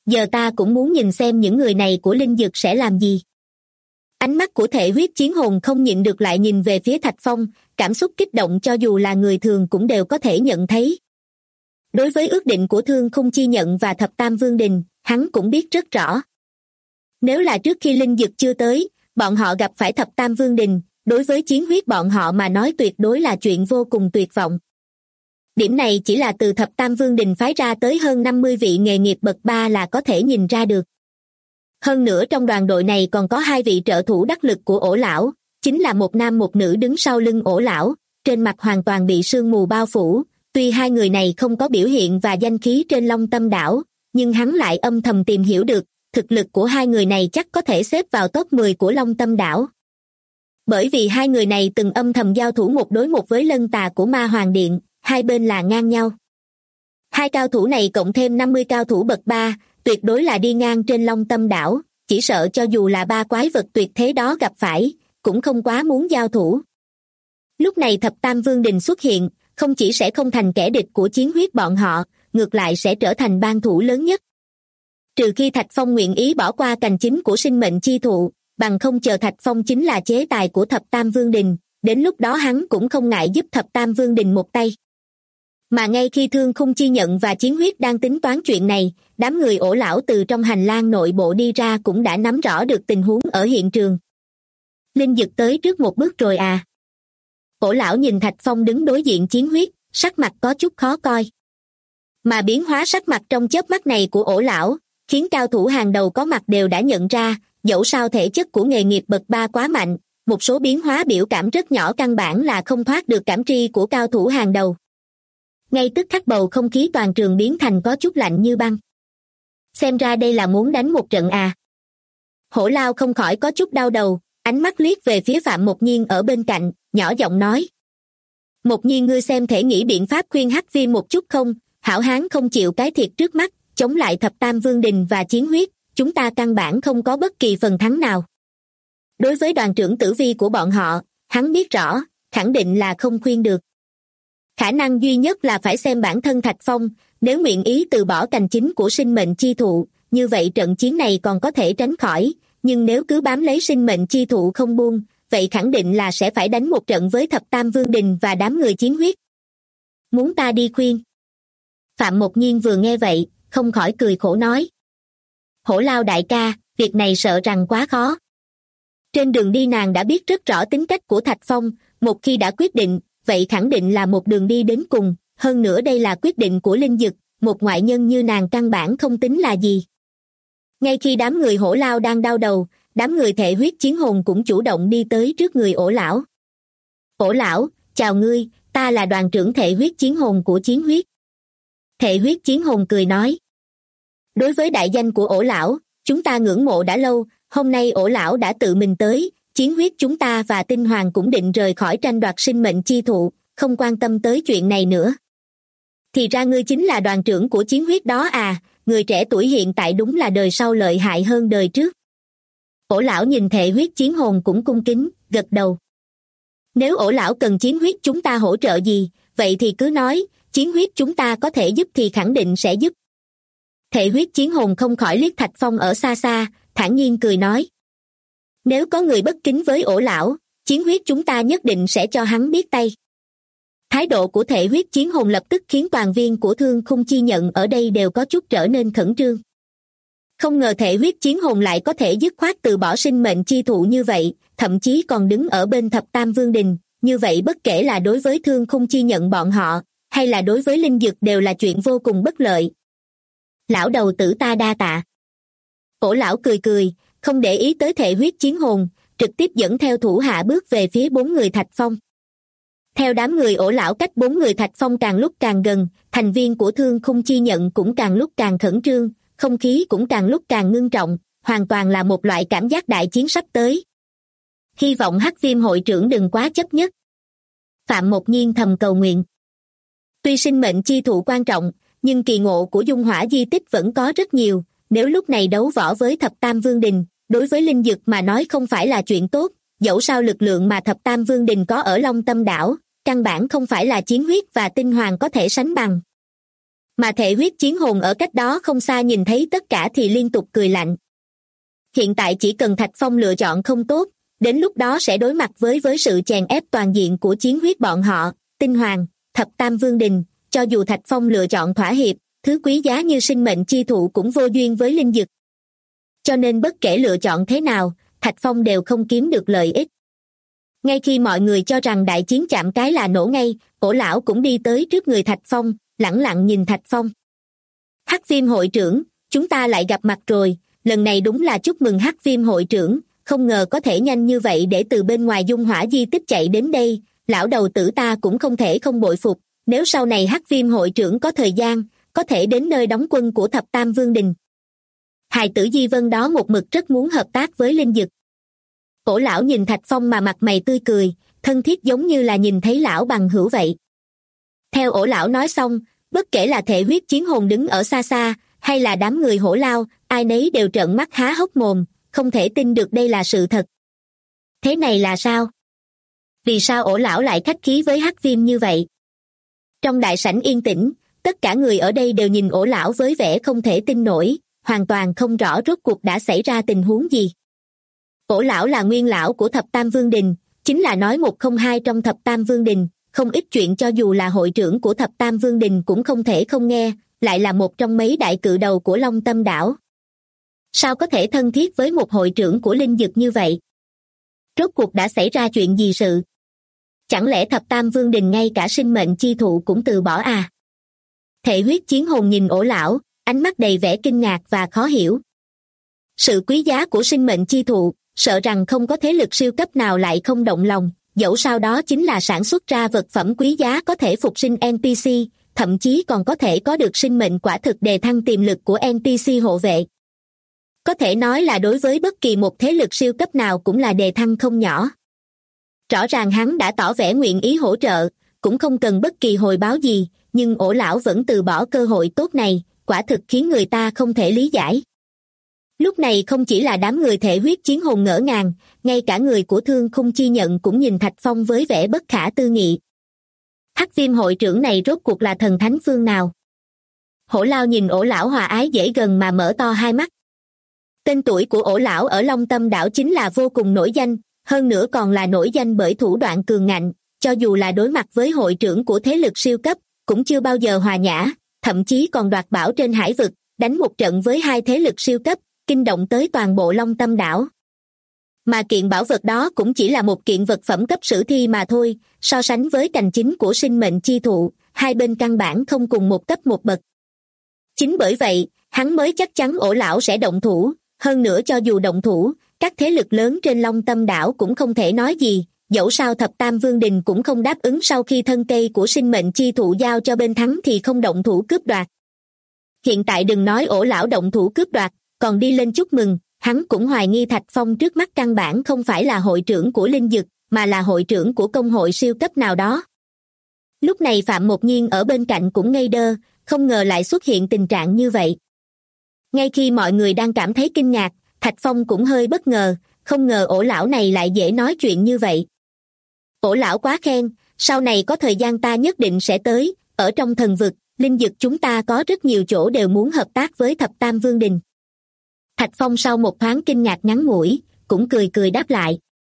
Giờ ta cũng muốn nhìn xem những người này của linh dực sẽ làm gì. Ánh mắt của thể huyết chiến hồn không nhịn được lại nhìn về phía Thạch Phong, cảm xúc kích động cho dù là người thường cũng đều có thể nhận thấy. Đối với ước định của Thương Khung Chi Nhận và Thập Tam Vương Đình, hắn cũng biết rất rõ. Nếu là trước khi linh dực chưa tới, bọn họ gặp phải Thập Tam Vương Đình, đối với chiến huyết bọn họ mà nói tuyệt đối là chuyện vô cùng tuyệt vọng. Điểm này chỉ là từ Thập Tam Vương Đình phái ra tới hơn 50 vị nghề nghiệp bậc 3 là có thể nhìn ra được. Hơn nữa trong đoàn đội này còn có 2 vị trợ thủ đắc lực của Ổ Lão, chính là một nam một nữ đứng sau lưng Ổ Lão, trên mặt hoàn toàn bị sương mù bao phủ. Tuy 2 người này không có biểu hiện và danh khí trên Long Tâm đảo, nhưng hắn lại âm thầm tìm hiểu được, thực lực của 2 người này chắc có thể xếp vào top 10 của Long Tâm đảo. Bởi vì 2 người này từng âm thầm giao thủ 1 đối 1 với Lân Tà của Ma Hoàng Điện, hai bên là ngang nhau. 2 cao thủ này cộng thêm 50 cao thủ bậc 3, tuyệt đối là đi ngang trên Long Tâm đảo, chỉ sợ cho dù là 3 quái vật tuyệt thế đó gặp phải, cũng không quá muốn giao thủ. Lúc này Thập Tam Vương Đình xuất hiện, không chỉ sẽ không thành kẻ địch của chiến huyết bọn họ, ngược lại sẽ trở thành ban thủ lớn nhất. Trừ khi Thạch Phong nguyện ý bỏ qua cành chính của sinh mệnh chi thụ, bằng không chờ Thạch Phong chính là chế tài của Thập Tam Vương Đình, đến lúc đó hắn cũng không ngại giúp Thập Tam Vương Đình một tay. Mà ngay khi Thương Khung Chi Nhận và chiến huyết đang tính toán chuyện này, đám người Ổ Lão từ trong hành lang nội bộ đi ra cũng đã nắm rõ được tình huống ở hiện trường. Linh dực tới trước một bước rồi à? Ổ Lão nhìn Thạch Phong đứng đối diện chiến huyết, sắc mặt có chút khó coi. Mà biến hóa sắc mặt trong chớp mắt này của Ổ Lão, khiến cao thủ hàng đầu có mặt đều đã nhận ra, dẫu sao thể chất của nghề nghiệp bậc 3 quá mạnh, một số biến hóa biểu cảm rất nhỏ căn bản là không thoát được cảm tri của cao thủ hàng đầu. Ngay tức khắc bầu không khí toàn trường biến thành có chút lạnh như băng. Xem ra đây là muốn đánh một trận à? Hổ Lao không khỏi có chút đau đầu, ánh mắt liếc về phía Phạm Mộc Nhiên ở bên cạnh, nhỏ giọng nói. Mộc Nhiên, ngươi xem thể nghĩ biện pháp khuyên Hắc Viêm một chút không? Hảo hán không chịu cái thiệt trước mắt, chống lại Thập Tam Vương Đình và chiến huyết, chúng ta căn bản không có bất kỳ phần thắng nào. Đối với đoàn trưởng Tử Vi của bọn họ, hắn biết rõ, khẳng định là không khuyên được. Khả năng duy nhất là phải xem bản thân Thạch Phong, nếu nguyện ý từ bỏ cành chính của sinh mệnh chi thụ, như vậy trận chiến này còn có thể tránh khỏi, nhưng nếu cứ bám lấy sinh mệnh chi thụ không buông, vậy khẳng định là sẽ phải đánh một trận với Thập Tam Vương Đình và đám người chiến huyết. Muốn ta đi khuyên? Phạm Mộc Nhiên vừa nghe vậy, không khỏi cười khổ nói. Hổ Lao đại ca, việc này sợ rằng quá khó. Trên đường đi nàng đã biết rất rõ tính cách của Thạch Phong, một khi đã quyết định, vậy khẳng định là một đường đi đến cùng, hơn nữa đây là quyết định của linh dực, một ngoại nhân như nàng căn bản không tính là gì. Ngay khi đám người Hổ Lao đang đau đầu, đám người thể huyết chiến hồn cũng chủ động đi tới trước người Ổ Lão. Ổ Lão, chào ngươi, ta là đoàn trưởng thể huyết chiến hồn của chiến huyết. Thể huyết chiến hồn cười nói. Đối với đại danh của Ổ Lão, chúng ta ngưỡng mộ đã lâu, hôm nay Ổ Lão đã tự mình tới, chiến huyết chúng ta và Tinh Hoàng cũng định rời khỏi tranh đoạt sinh mệnh chi thụ, không quan tâm tới chuyện này nữa. Thì ra ngươi chính là đoàn trưởng của chiến huyết đó à, người trẻ tuổi hiện tại đúng là đời sau lợi hại hơn đời trước. Ổ Lão nhìn thể huyết chiến hồn cũng cung kính, gật đầu. Nếu Ổ Lão cần chiến huyết chúng ta hỗ trợ gì, vậy thì cứ nói, chiến huyết chúng ta có thể giúp thì khẳng định sẽ giúp. Thể huyết chiến hồn không khỏi liếc Thạch Phong ở xa xa, thản nhiên cười nói. Nếu có người bất kính với Ổ Lão, chiến huyết chúng ta nhất định sẽ cho hắn biết tay. Thái độ của thể huyết chiến hồn lập tức khiến toàn viên của Thương Khung Chi Nhận ở đây đều có chút trở nên khẩn trương. Không ngờ thể huyết chiến hồn lại có thể dứt khoát từ bỏ sinh mệnh chi thụ như vậy, thậm chí còn đứng ở bên Thập Tam Vương Đình, như vậy bất kể là đối với Thương Khung Chi Nhận bọn họ, hay là đối với linh dực đều là chuyện vô cùng bất lợi. Lão đầu tử ta đa tạ. Ổ Lão cười cười, không để ý tới thể huyết chiến hồn, trực tiếp dẫn theo thủ hạ bước về phía 4 người Thạch Phong. Theo đám người Ổ Lão cách 4 người Thạch Phong càng lúc càng gần, thành viên của Thương Khung Chi Nhận cũng càng lúc càng khẩn trương, không khí cũng càng lúc càng ngưng trọng, hoàn toàn là một loại cảm giác đại chiến sắp tới. Hy vọng Hắc Viêm hội trưởng đừng quá chấp nhất. Phạm Mộc Nhiên thầm cầu nguyện. Tuy sinh mệnh chi thụ quan trọng, nhưng kỳ ngộ của dung hỏa di tích vẫn có rất nhiều, nếu lúc này đấu võ với Thập Tam Vương Đình, đối với linh dực mà nói không phải là chuyện tốt, dẫu sao lực lượng mà Thập Tam Vương Đình có ở Long Tâm đảo, căn bản không phải là chiến huyết và Tinh Hoàng có thể sánh bằng. Mà thể huyết chiến hồn ở cách đó không xa nhìn thấy tất cả thì liên tục cười lạnh. Hiện tại chỉ cần Thạch Phong lựa chọn không tốt, đến lúc đó sẽ đối mặt với sự chèn ép toàn diện của chiến huyết bọn họ, Tinh Hoàng, Thập Tam Vương Đình. Cho dù Thạch Phong lựa chọn thỏa hiệp, thứ quý giá như sinh mệnh chi thụ cũng vô duyên với linh dực. Cho nên bất kể lựa chọn thế nào, Thạch Phong đều không kiếm được lợi ích. Ngay khi mọi người cho rằng đại chiến chạm cái là nổ ngay, Ổ lão cũng đi tới trước người Thạch Phong, lẳng lặng nhìn Thạch Phong. Hắc Viêm hội trưởng, chúng ta lại gặp mặt rồi, lần này đúng là chúc mừng Hắc Viêm hội trưởng, không ngờ có thể nhanh như vậy để từ bên ngoài dung hỏa di tích chạy đến đây, lão đầu tử ta cũng không thể không bội phục, nếu sau này Hắc Viêm hội trưởng có thời gian, có thể đến nơi đóng quân của Thập Tam Vương Đình. Hài tử Di Vân đó một mực rất muốn hợp tác với linh dực. Ổ lão nhìn Thạch Phong mà mặt mày tươi cười, thân thiết giống như là nhìn thấy lão bằng hữu vậy. Theo Ổ lão nói xong, bất kể là thể huyết chiến hồn đứng ở xa xa, hay là đám người Hổ Lao, ai nấy đều trợn mắt há hốc mồm, không thể tin được đây là sự thật. Thế này là sao? Vì sao Ổ lão lại khách khí với Hắc Viêm như vậy? Trong đại sảnh yên tĩnh, tất cả người ở đây đều nhìn Ổ lão với vẻ không thể tin nổi, hoàn toàn không rõ rốt cuộc đã xảy ra tình huống gì. Ổ lão là nguyên lão của Thập Tam Vương Đình, chính là nói một không hai trong Thập Tam Vương Đình, không ít chuyện cho dù là hội trưởng của Thập Tam Vương Đình cũng không thể không nghe, lại là một trong mấy đại cự đầu của Long Tâm đảo. Sao có thể thân thiết với một hội trưởng của linh dực như vậy? Rốt cuộc đã xảy ra chuyện gì sự? Chẳng lẽ Thập Tam Vương Đình ngay cả sinh mệnh chi thụ cũng từ bỏ à? Thể huyết chiến hồn nhìn Ổ lão, ánh mắt đầy vẻ kinh ngạc và khó hiểu. Sự quý giá của sinh mệnh chi thụ, sợ rằng không có thế lực siêu cấp nào lại không động lòng, dẫu sao đó chính là sản xuất ra vật phẩm quý giá có thể phục sinh NPC, thậm chí còn có thể có được sinh mệnh quả thực đề thăng tiềm lực của NPC hộ vệ. Có thể nói là đối với bất kỳ một thế lực siêu cấp nào cũng là đề thăng không nhỏ. Rõ ràng hắn đã tỏ vẻ nguyện ý hỗ trợ, cũng không cần bất kỳ hồi báo gì, nhưng Ổ lão vẫn từ bỏ cơ hội tốt này, quả thực khiến người ta không thể lý giải. Lúc này không chỉ là đám người thể huyết chiến hồn ngỡ ngàng, ngay cả người của Thương Khung Chi Nhận cũng nhìn Thạch Phong với vẻ bất khả tư nghị. Hắc Viêm hội trưởng này rốt cuộc là thần thánh phương nào? Hổ Lao nhìn Ổ lão hòa ái dễ gần mà mở to hai mắt. Tên tuổi của Ổ lão ở Long Tâm đảo chính là vô cùng nổi danh, hơn nữa còn là nổi danh bởi thủ đoạn cường ngạnh, cho dù là đối mặt với hội trưởng của thế lực siêu cấp, cũng chưa bao giờ hòa nhã, thậm chí còn đoạt bảo trên hải vực, đánh một trận với hai thế lực siêu cấp, kinh động tới toàn bộ Long Tâm đảo. Mà kiện bảo vật đó cũng chỉ là một kiện vật phẩm cấp sử thi mà thôi, so sánh với cành chính của sinh mệnh chi thụ, hai bên căn bản không cùng một cấp một bậc. Chính bởi vậy, hắn mới chắc chắn Ổ lão sẽ động thủ, hơn nữa cho dù động thủ, các thế lực lớn trên Long Tâm đảo cũng không thể nói gì, dẫu sao Thập Tam Vương Đình cũng không đáp ứng sau khi thân cây của sinh mệnh chi thụ giao cho bên thắng thì không động thủ cướp đoạt. Hiện tại đừng nói Ổ lão động thủ cướp đoạt, còn đi lên chúc mừng, hắn cũng hoài nghi Thạch Phong trước mắt căn bản không phải là hội trưởng của linh dực, mà là hội trưởng của công hội siêu cấp nào đó. Lúc này Phạm Một Nhiên ở bên cạnh cũng ngây đơ, không ngờ lại xuất hiện tình trạng như vậy. Ngay khi mọi người đang cảm thấy kinh ngạc, Thạch Phong cũng hơi bất ngờ, không ngờ Ổ lão này lại dễ nói chuyện như vậy. Ổ lão quá khen, sau này có thời gian ta nhất định sẽ tới, ở trong thần vực, linh dực chúng ta có rất nhiều chỗ đều muốn hợp tác với Thập Tam Vương Đình. Thạch Phong sau một thoáng kinh ngạc ngắn ngủi, cũng cười cười đáp lại.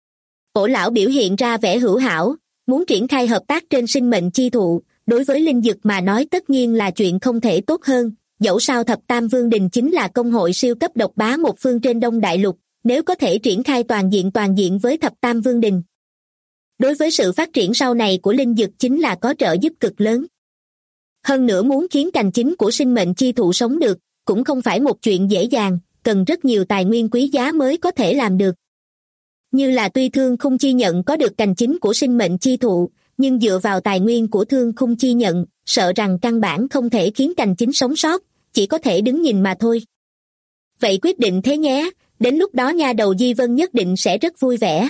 Ổ lão biểu hiện ra vẻ hữu hảo, muốn triển khai hợp tác trên sinh mệnh chi thụ, đối với linh dực mà nói tất nhiên là chuyện không thể tốt hơn, dẫu sao Thập Tam Vương Đình chính là công hội siêu cấp độc bá một phương trên Đông Đại Lục, nếu có thể triển khai toàn diện với Thập Tam Vương Đình. Đối với sự phát triển sau này của linh dực chính là có trợ giúp cực lớn. Hơn nữa muốn khiến cành chính của sinh mệnh chi thụ sống được, cũng không phải một chuyện dễ dàng, cần rất nhiều tài nguyên quý giá mới có thể làm được. Như là tuy Thương Khung Chi Nhận có được cành chính của sinh mệnh chi thụ, nhưng dựa vào tài nguyên của Thương Khung Chi Nhận, sợ rằng căn bản không thể khiến cành chính sống sót, chỉ có thể đứng nhìn mà thôi. Vậy quyết định thế nhé, đến lúc đó nha đầu Di Vân nhất định sẽ rất vui vẻ.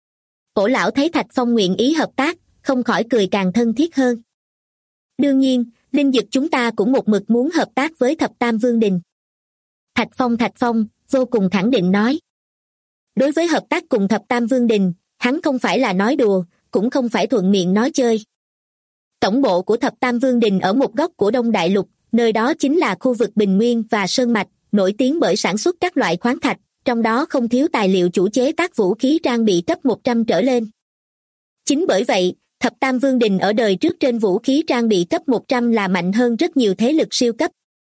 Ổ lão thấy Thạch Phong nguyện ý hợp tác, không khỏi cười càng thân thiết hơn. Đương nhiên, linh dực chúng ta cũng một mực muốn hợp tác với Thập Tam Vương Đình. Thạch Phong, vô cùng khẳng định nói. Đối với hợp tác cùng Thập Tam Vương Đình, hắn không phải là nói đùa, cũng không phải thuận miệng nói chơi. Tổng bộ của Thập Tam Vương Đình ở một góc của Đông Đại Lục, nơi đó chính là khu vực Bình Nguyên và Sơn Mạch, nổi tiếng bởi sản xuất các loại khoáng thạch, trong đó không thiếu tài liệu chủ chế tác vũ khí trang bị cấp 100 trở lên. Chính bởi vậy, Thập Tam Vương Đình ở đời trước trên vũ khí trang bị cấp 100 là mạnh hơn rất nhiều thế lực siêu cấp.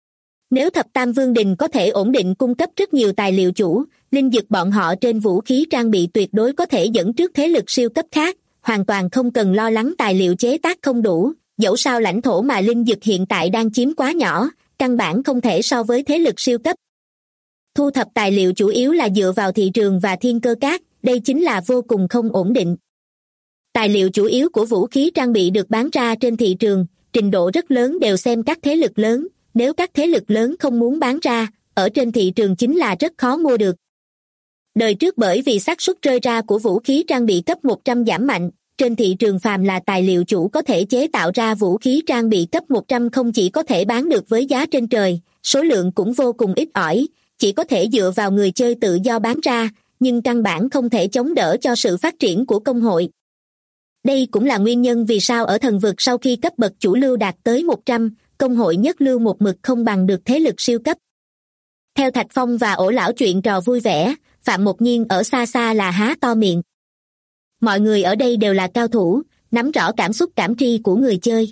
Nếu Thập Tam Vương Đình có thể ổn định cung cấp rất nhiều tài liệu chủ, linh dược bọn họ trên vũ khí trang bị tuyệt đối có thể dẫn trước thế lực siêu cấp khác, hoàn toàn không cần lo lắng tài liệu chế tác không đủ, dẫu sao lãnh thổ mà linh dược hiện tại đang chiếm quá nhỏ, căn bản không thể so với thế lực siêu cấp. Thu thập tài liệu chủ yếu là dựa vào thị trường và thiên cơ cát, đây chính là vô cùng không ổn định. Tài liệu chủ yếu của vũ khí trang bị được bán ra trên thị trường, trình độ rất lớn đều xem các thế lực lớn, nếu các thế lực lớn không muốn bán ra, ở trên thị trường chính là rất khó mua được. Đời trước bởi vì xác suất rơi ra của vũ khí trang bị cấp 100 giảm mạnh, trên thị trường phàm là tài liệu chủ có thể chế tạo ra vũ khí trang bị cấp 100 không chỉ có thể bán được với giá trên trời, số lượng cũng vô cùng ít ỏi, chỉ có thể dựa vào người chơi tự do bán ra, nhưng căn bản không thể chống đỡ cho sự phát triển của công hội. Đây cũng là nguyên nhân vì sao ở thần vực sau khi cấp bậc chủ lưu đạt tới 100, công hội nhất lưu một mực không bằng được thế lực siêu cấp. Theo Thạch Phong và Ổ lão chuyện trò vui vẻ, Phạm Mộc Nhiên ở xa xa là há to miệng. Mọi người ở đây đều là cao thủ, nắm rõ cảm xúc cảm tri của người chơi.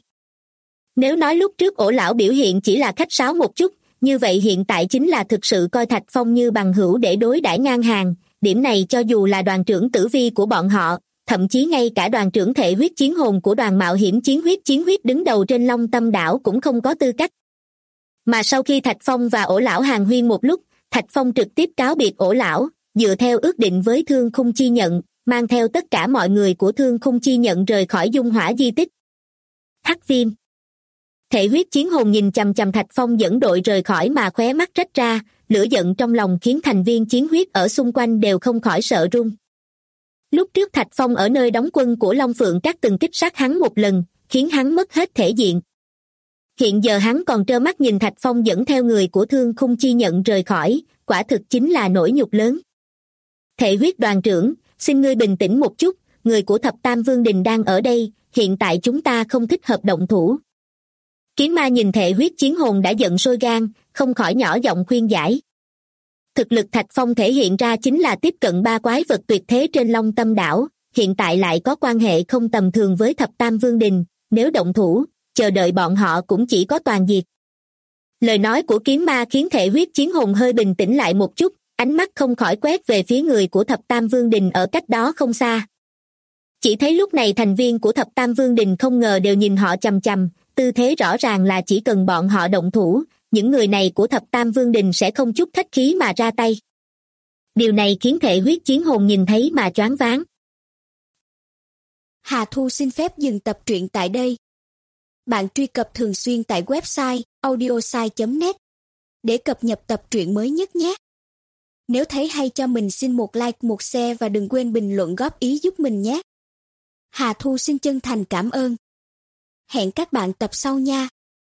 Nếu nói lúc trước Ổ lão biểu hiện chỉ là khách sáo một chút, như vậy hiện tại chính là thực sự coi Thạch Phong như bằng hữu để đối đãi ngang hàng, điểm này cho dù là đoàn trưởng Tử Vi của bọn họ, thậm chí ngay cả đoàn trưởng thể huyết chiến hồn của đoàn mạo hiểm chiến huyết đứng đầu trên Long Tâm đảo cũng không có tư cách. Mà sau khi Thạch Phong và Ổ lão hàn huyên một lúc, Thạch Phong trực tiếp cáo biệt Ổ lão, dựa theo ước định với Thương Khung Chi Nhận, mang theo tất cả mọi người của Thương Khung Chi Nhận rời khỏi dung hỏa di tích. Hắc Viêm. Thể huyết chiến hồn nhìn chằm chằm Thạch Phong dẫn đội rời khỏi mà khóe mắt rách ra, lửa giận trong lòng khiến thành viên chiến huyết ở xung quanh đều không khỏi sợ run. Lúc trước Thạch Phong ở nơi đóng quân của Long Phượng Các từng kích sát hắn một lần, khiến hắn mất hết thể diện. Hiện giờ hắn còn trơ mắt nhìn Thạch Phong dẫn theo người của Thương Khung Chi Nhận rời khỏi, quả thực chính là nỗi nhục lớn. Thể huyết đoàn trưởng, xin ngươi bình tĩnh một chút, người của Thập Tam Vương Đình đang ở đây, hiện tại chúng ta không thích hợp động thủ. Kiếm ma nhìn thể huyết chiến hồn đã giận sôi gan, không khỏi nhỏ giọng khuyên giải. Thực lực Thạch Phong thể hiện ra chính là tiếp cận 3 quái vật tuyệt thế trên Long Tâm đảo, hiện tại lại có quan hệ không tầm thường với Thập Tam Vương Đình, nếu động thủ, chờ đợi bọn họ cũng chỉ có toàn diệt. Lời nói của kiếm ma khiến thể huyết chiến hồn hơi bình tĩnh lại một chút, ánh mắt không khỏi quét về phía người của Thập Tam Vương Đình ở cách đó không xa. Chỉ thấy lúc này thành viên của Thập Tam Vương Đình không ngờ đều nhìn họ chằm chằm, tư thế rõ ràng là chỉ cần bọn họ động thủ, những người này của Thập Tam Vương Đình sẽ không chút khách khí mà ra tay. Điều này khiến thể huyết chiến hồn nhìn thấy mà choáng váng. Hà Thu xin phép dừng tập truyện tại đây. Bạn truy cập thường xuyên tại website audiosai.net để cập nhật tập truyện mới nhất nhé. Nếu thấy hay cho mình xin một like, một share và đừng quên bình luận góp ý giúp mình nhé. Hà Thu xin chân thành cảm ơn. Hẹn các bạn tập sau nha.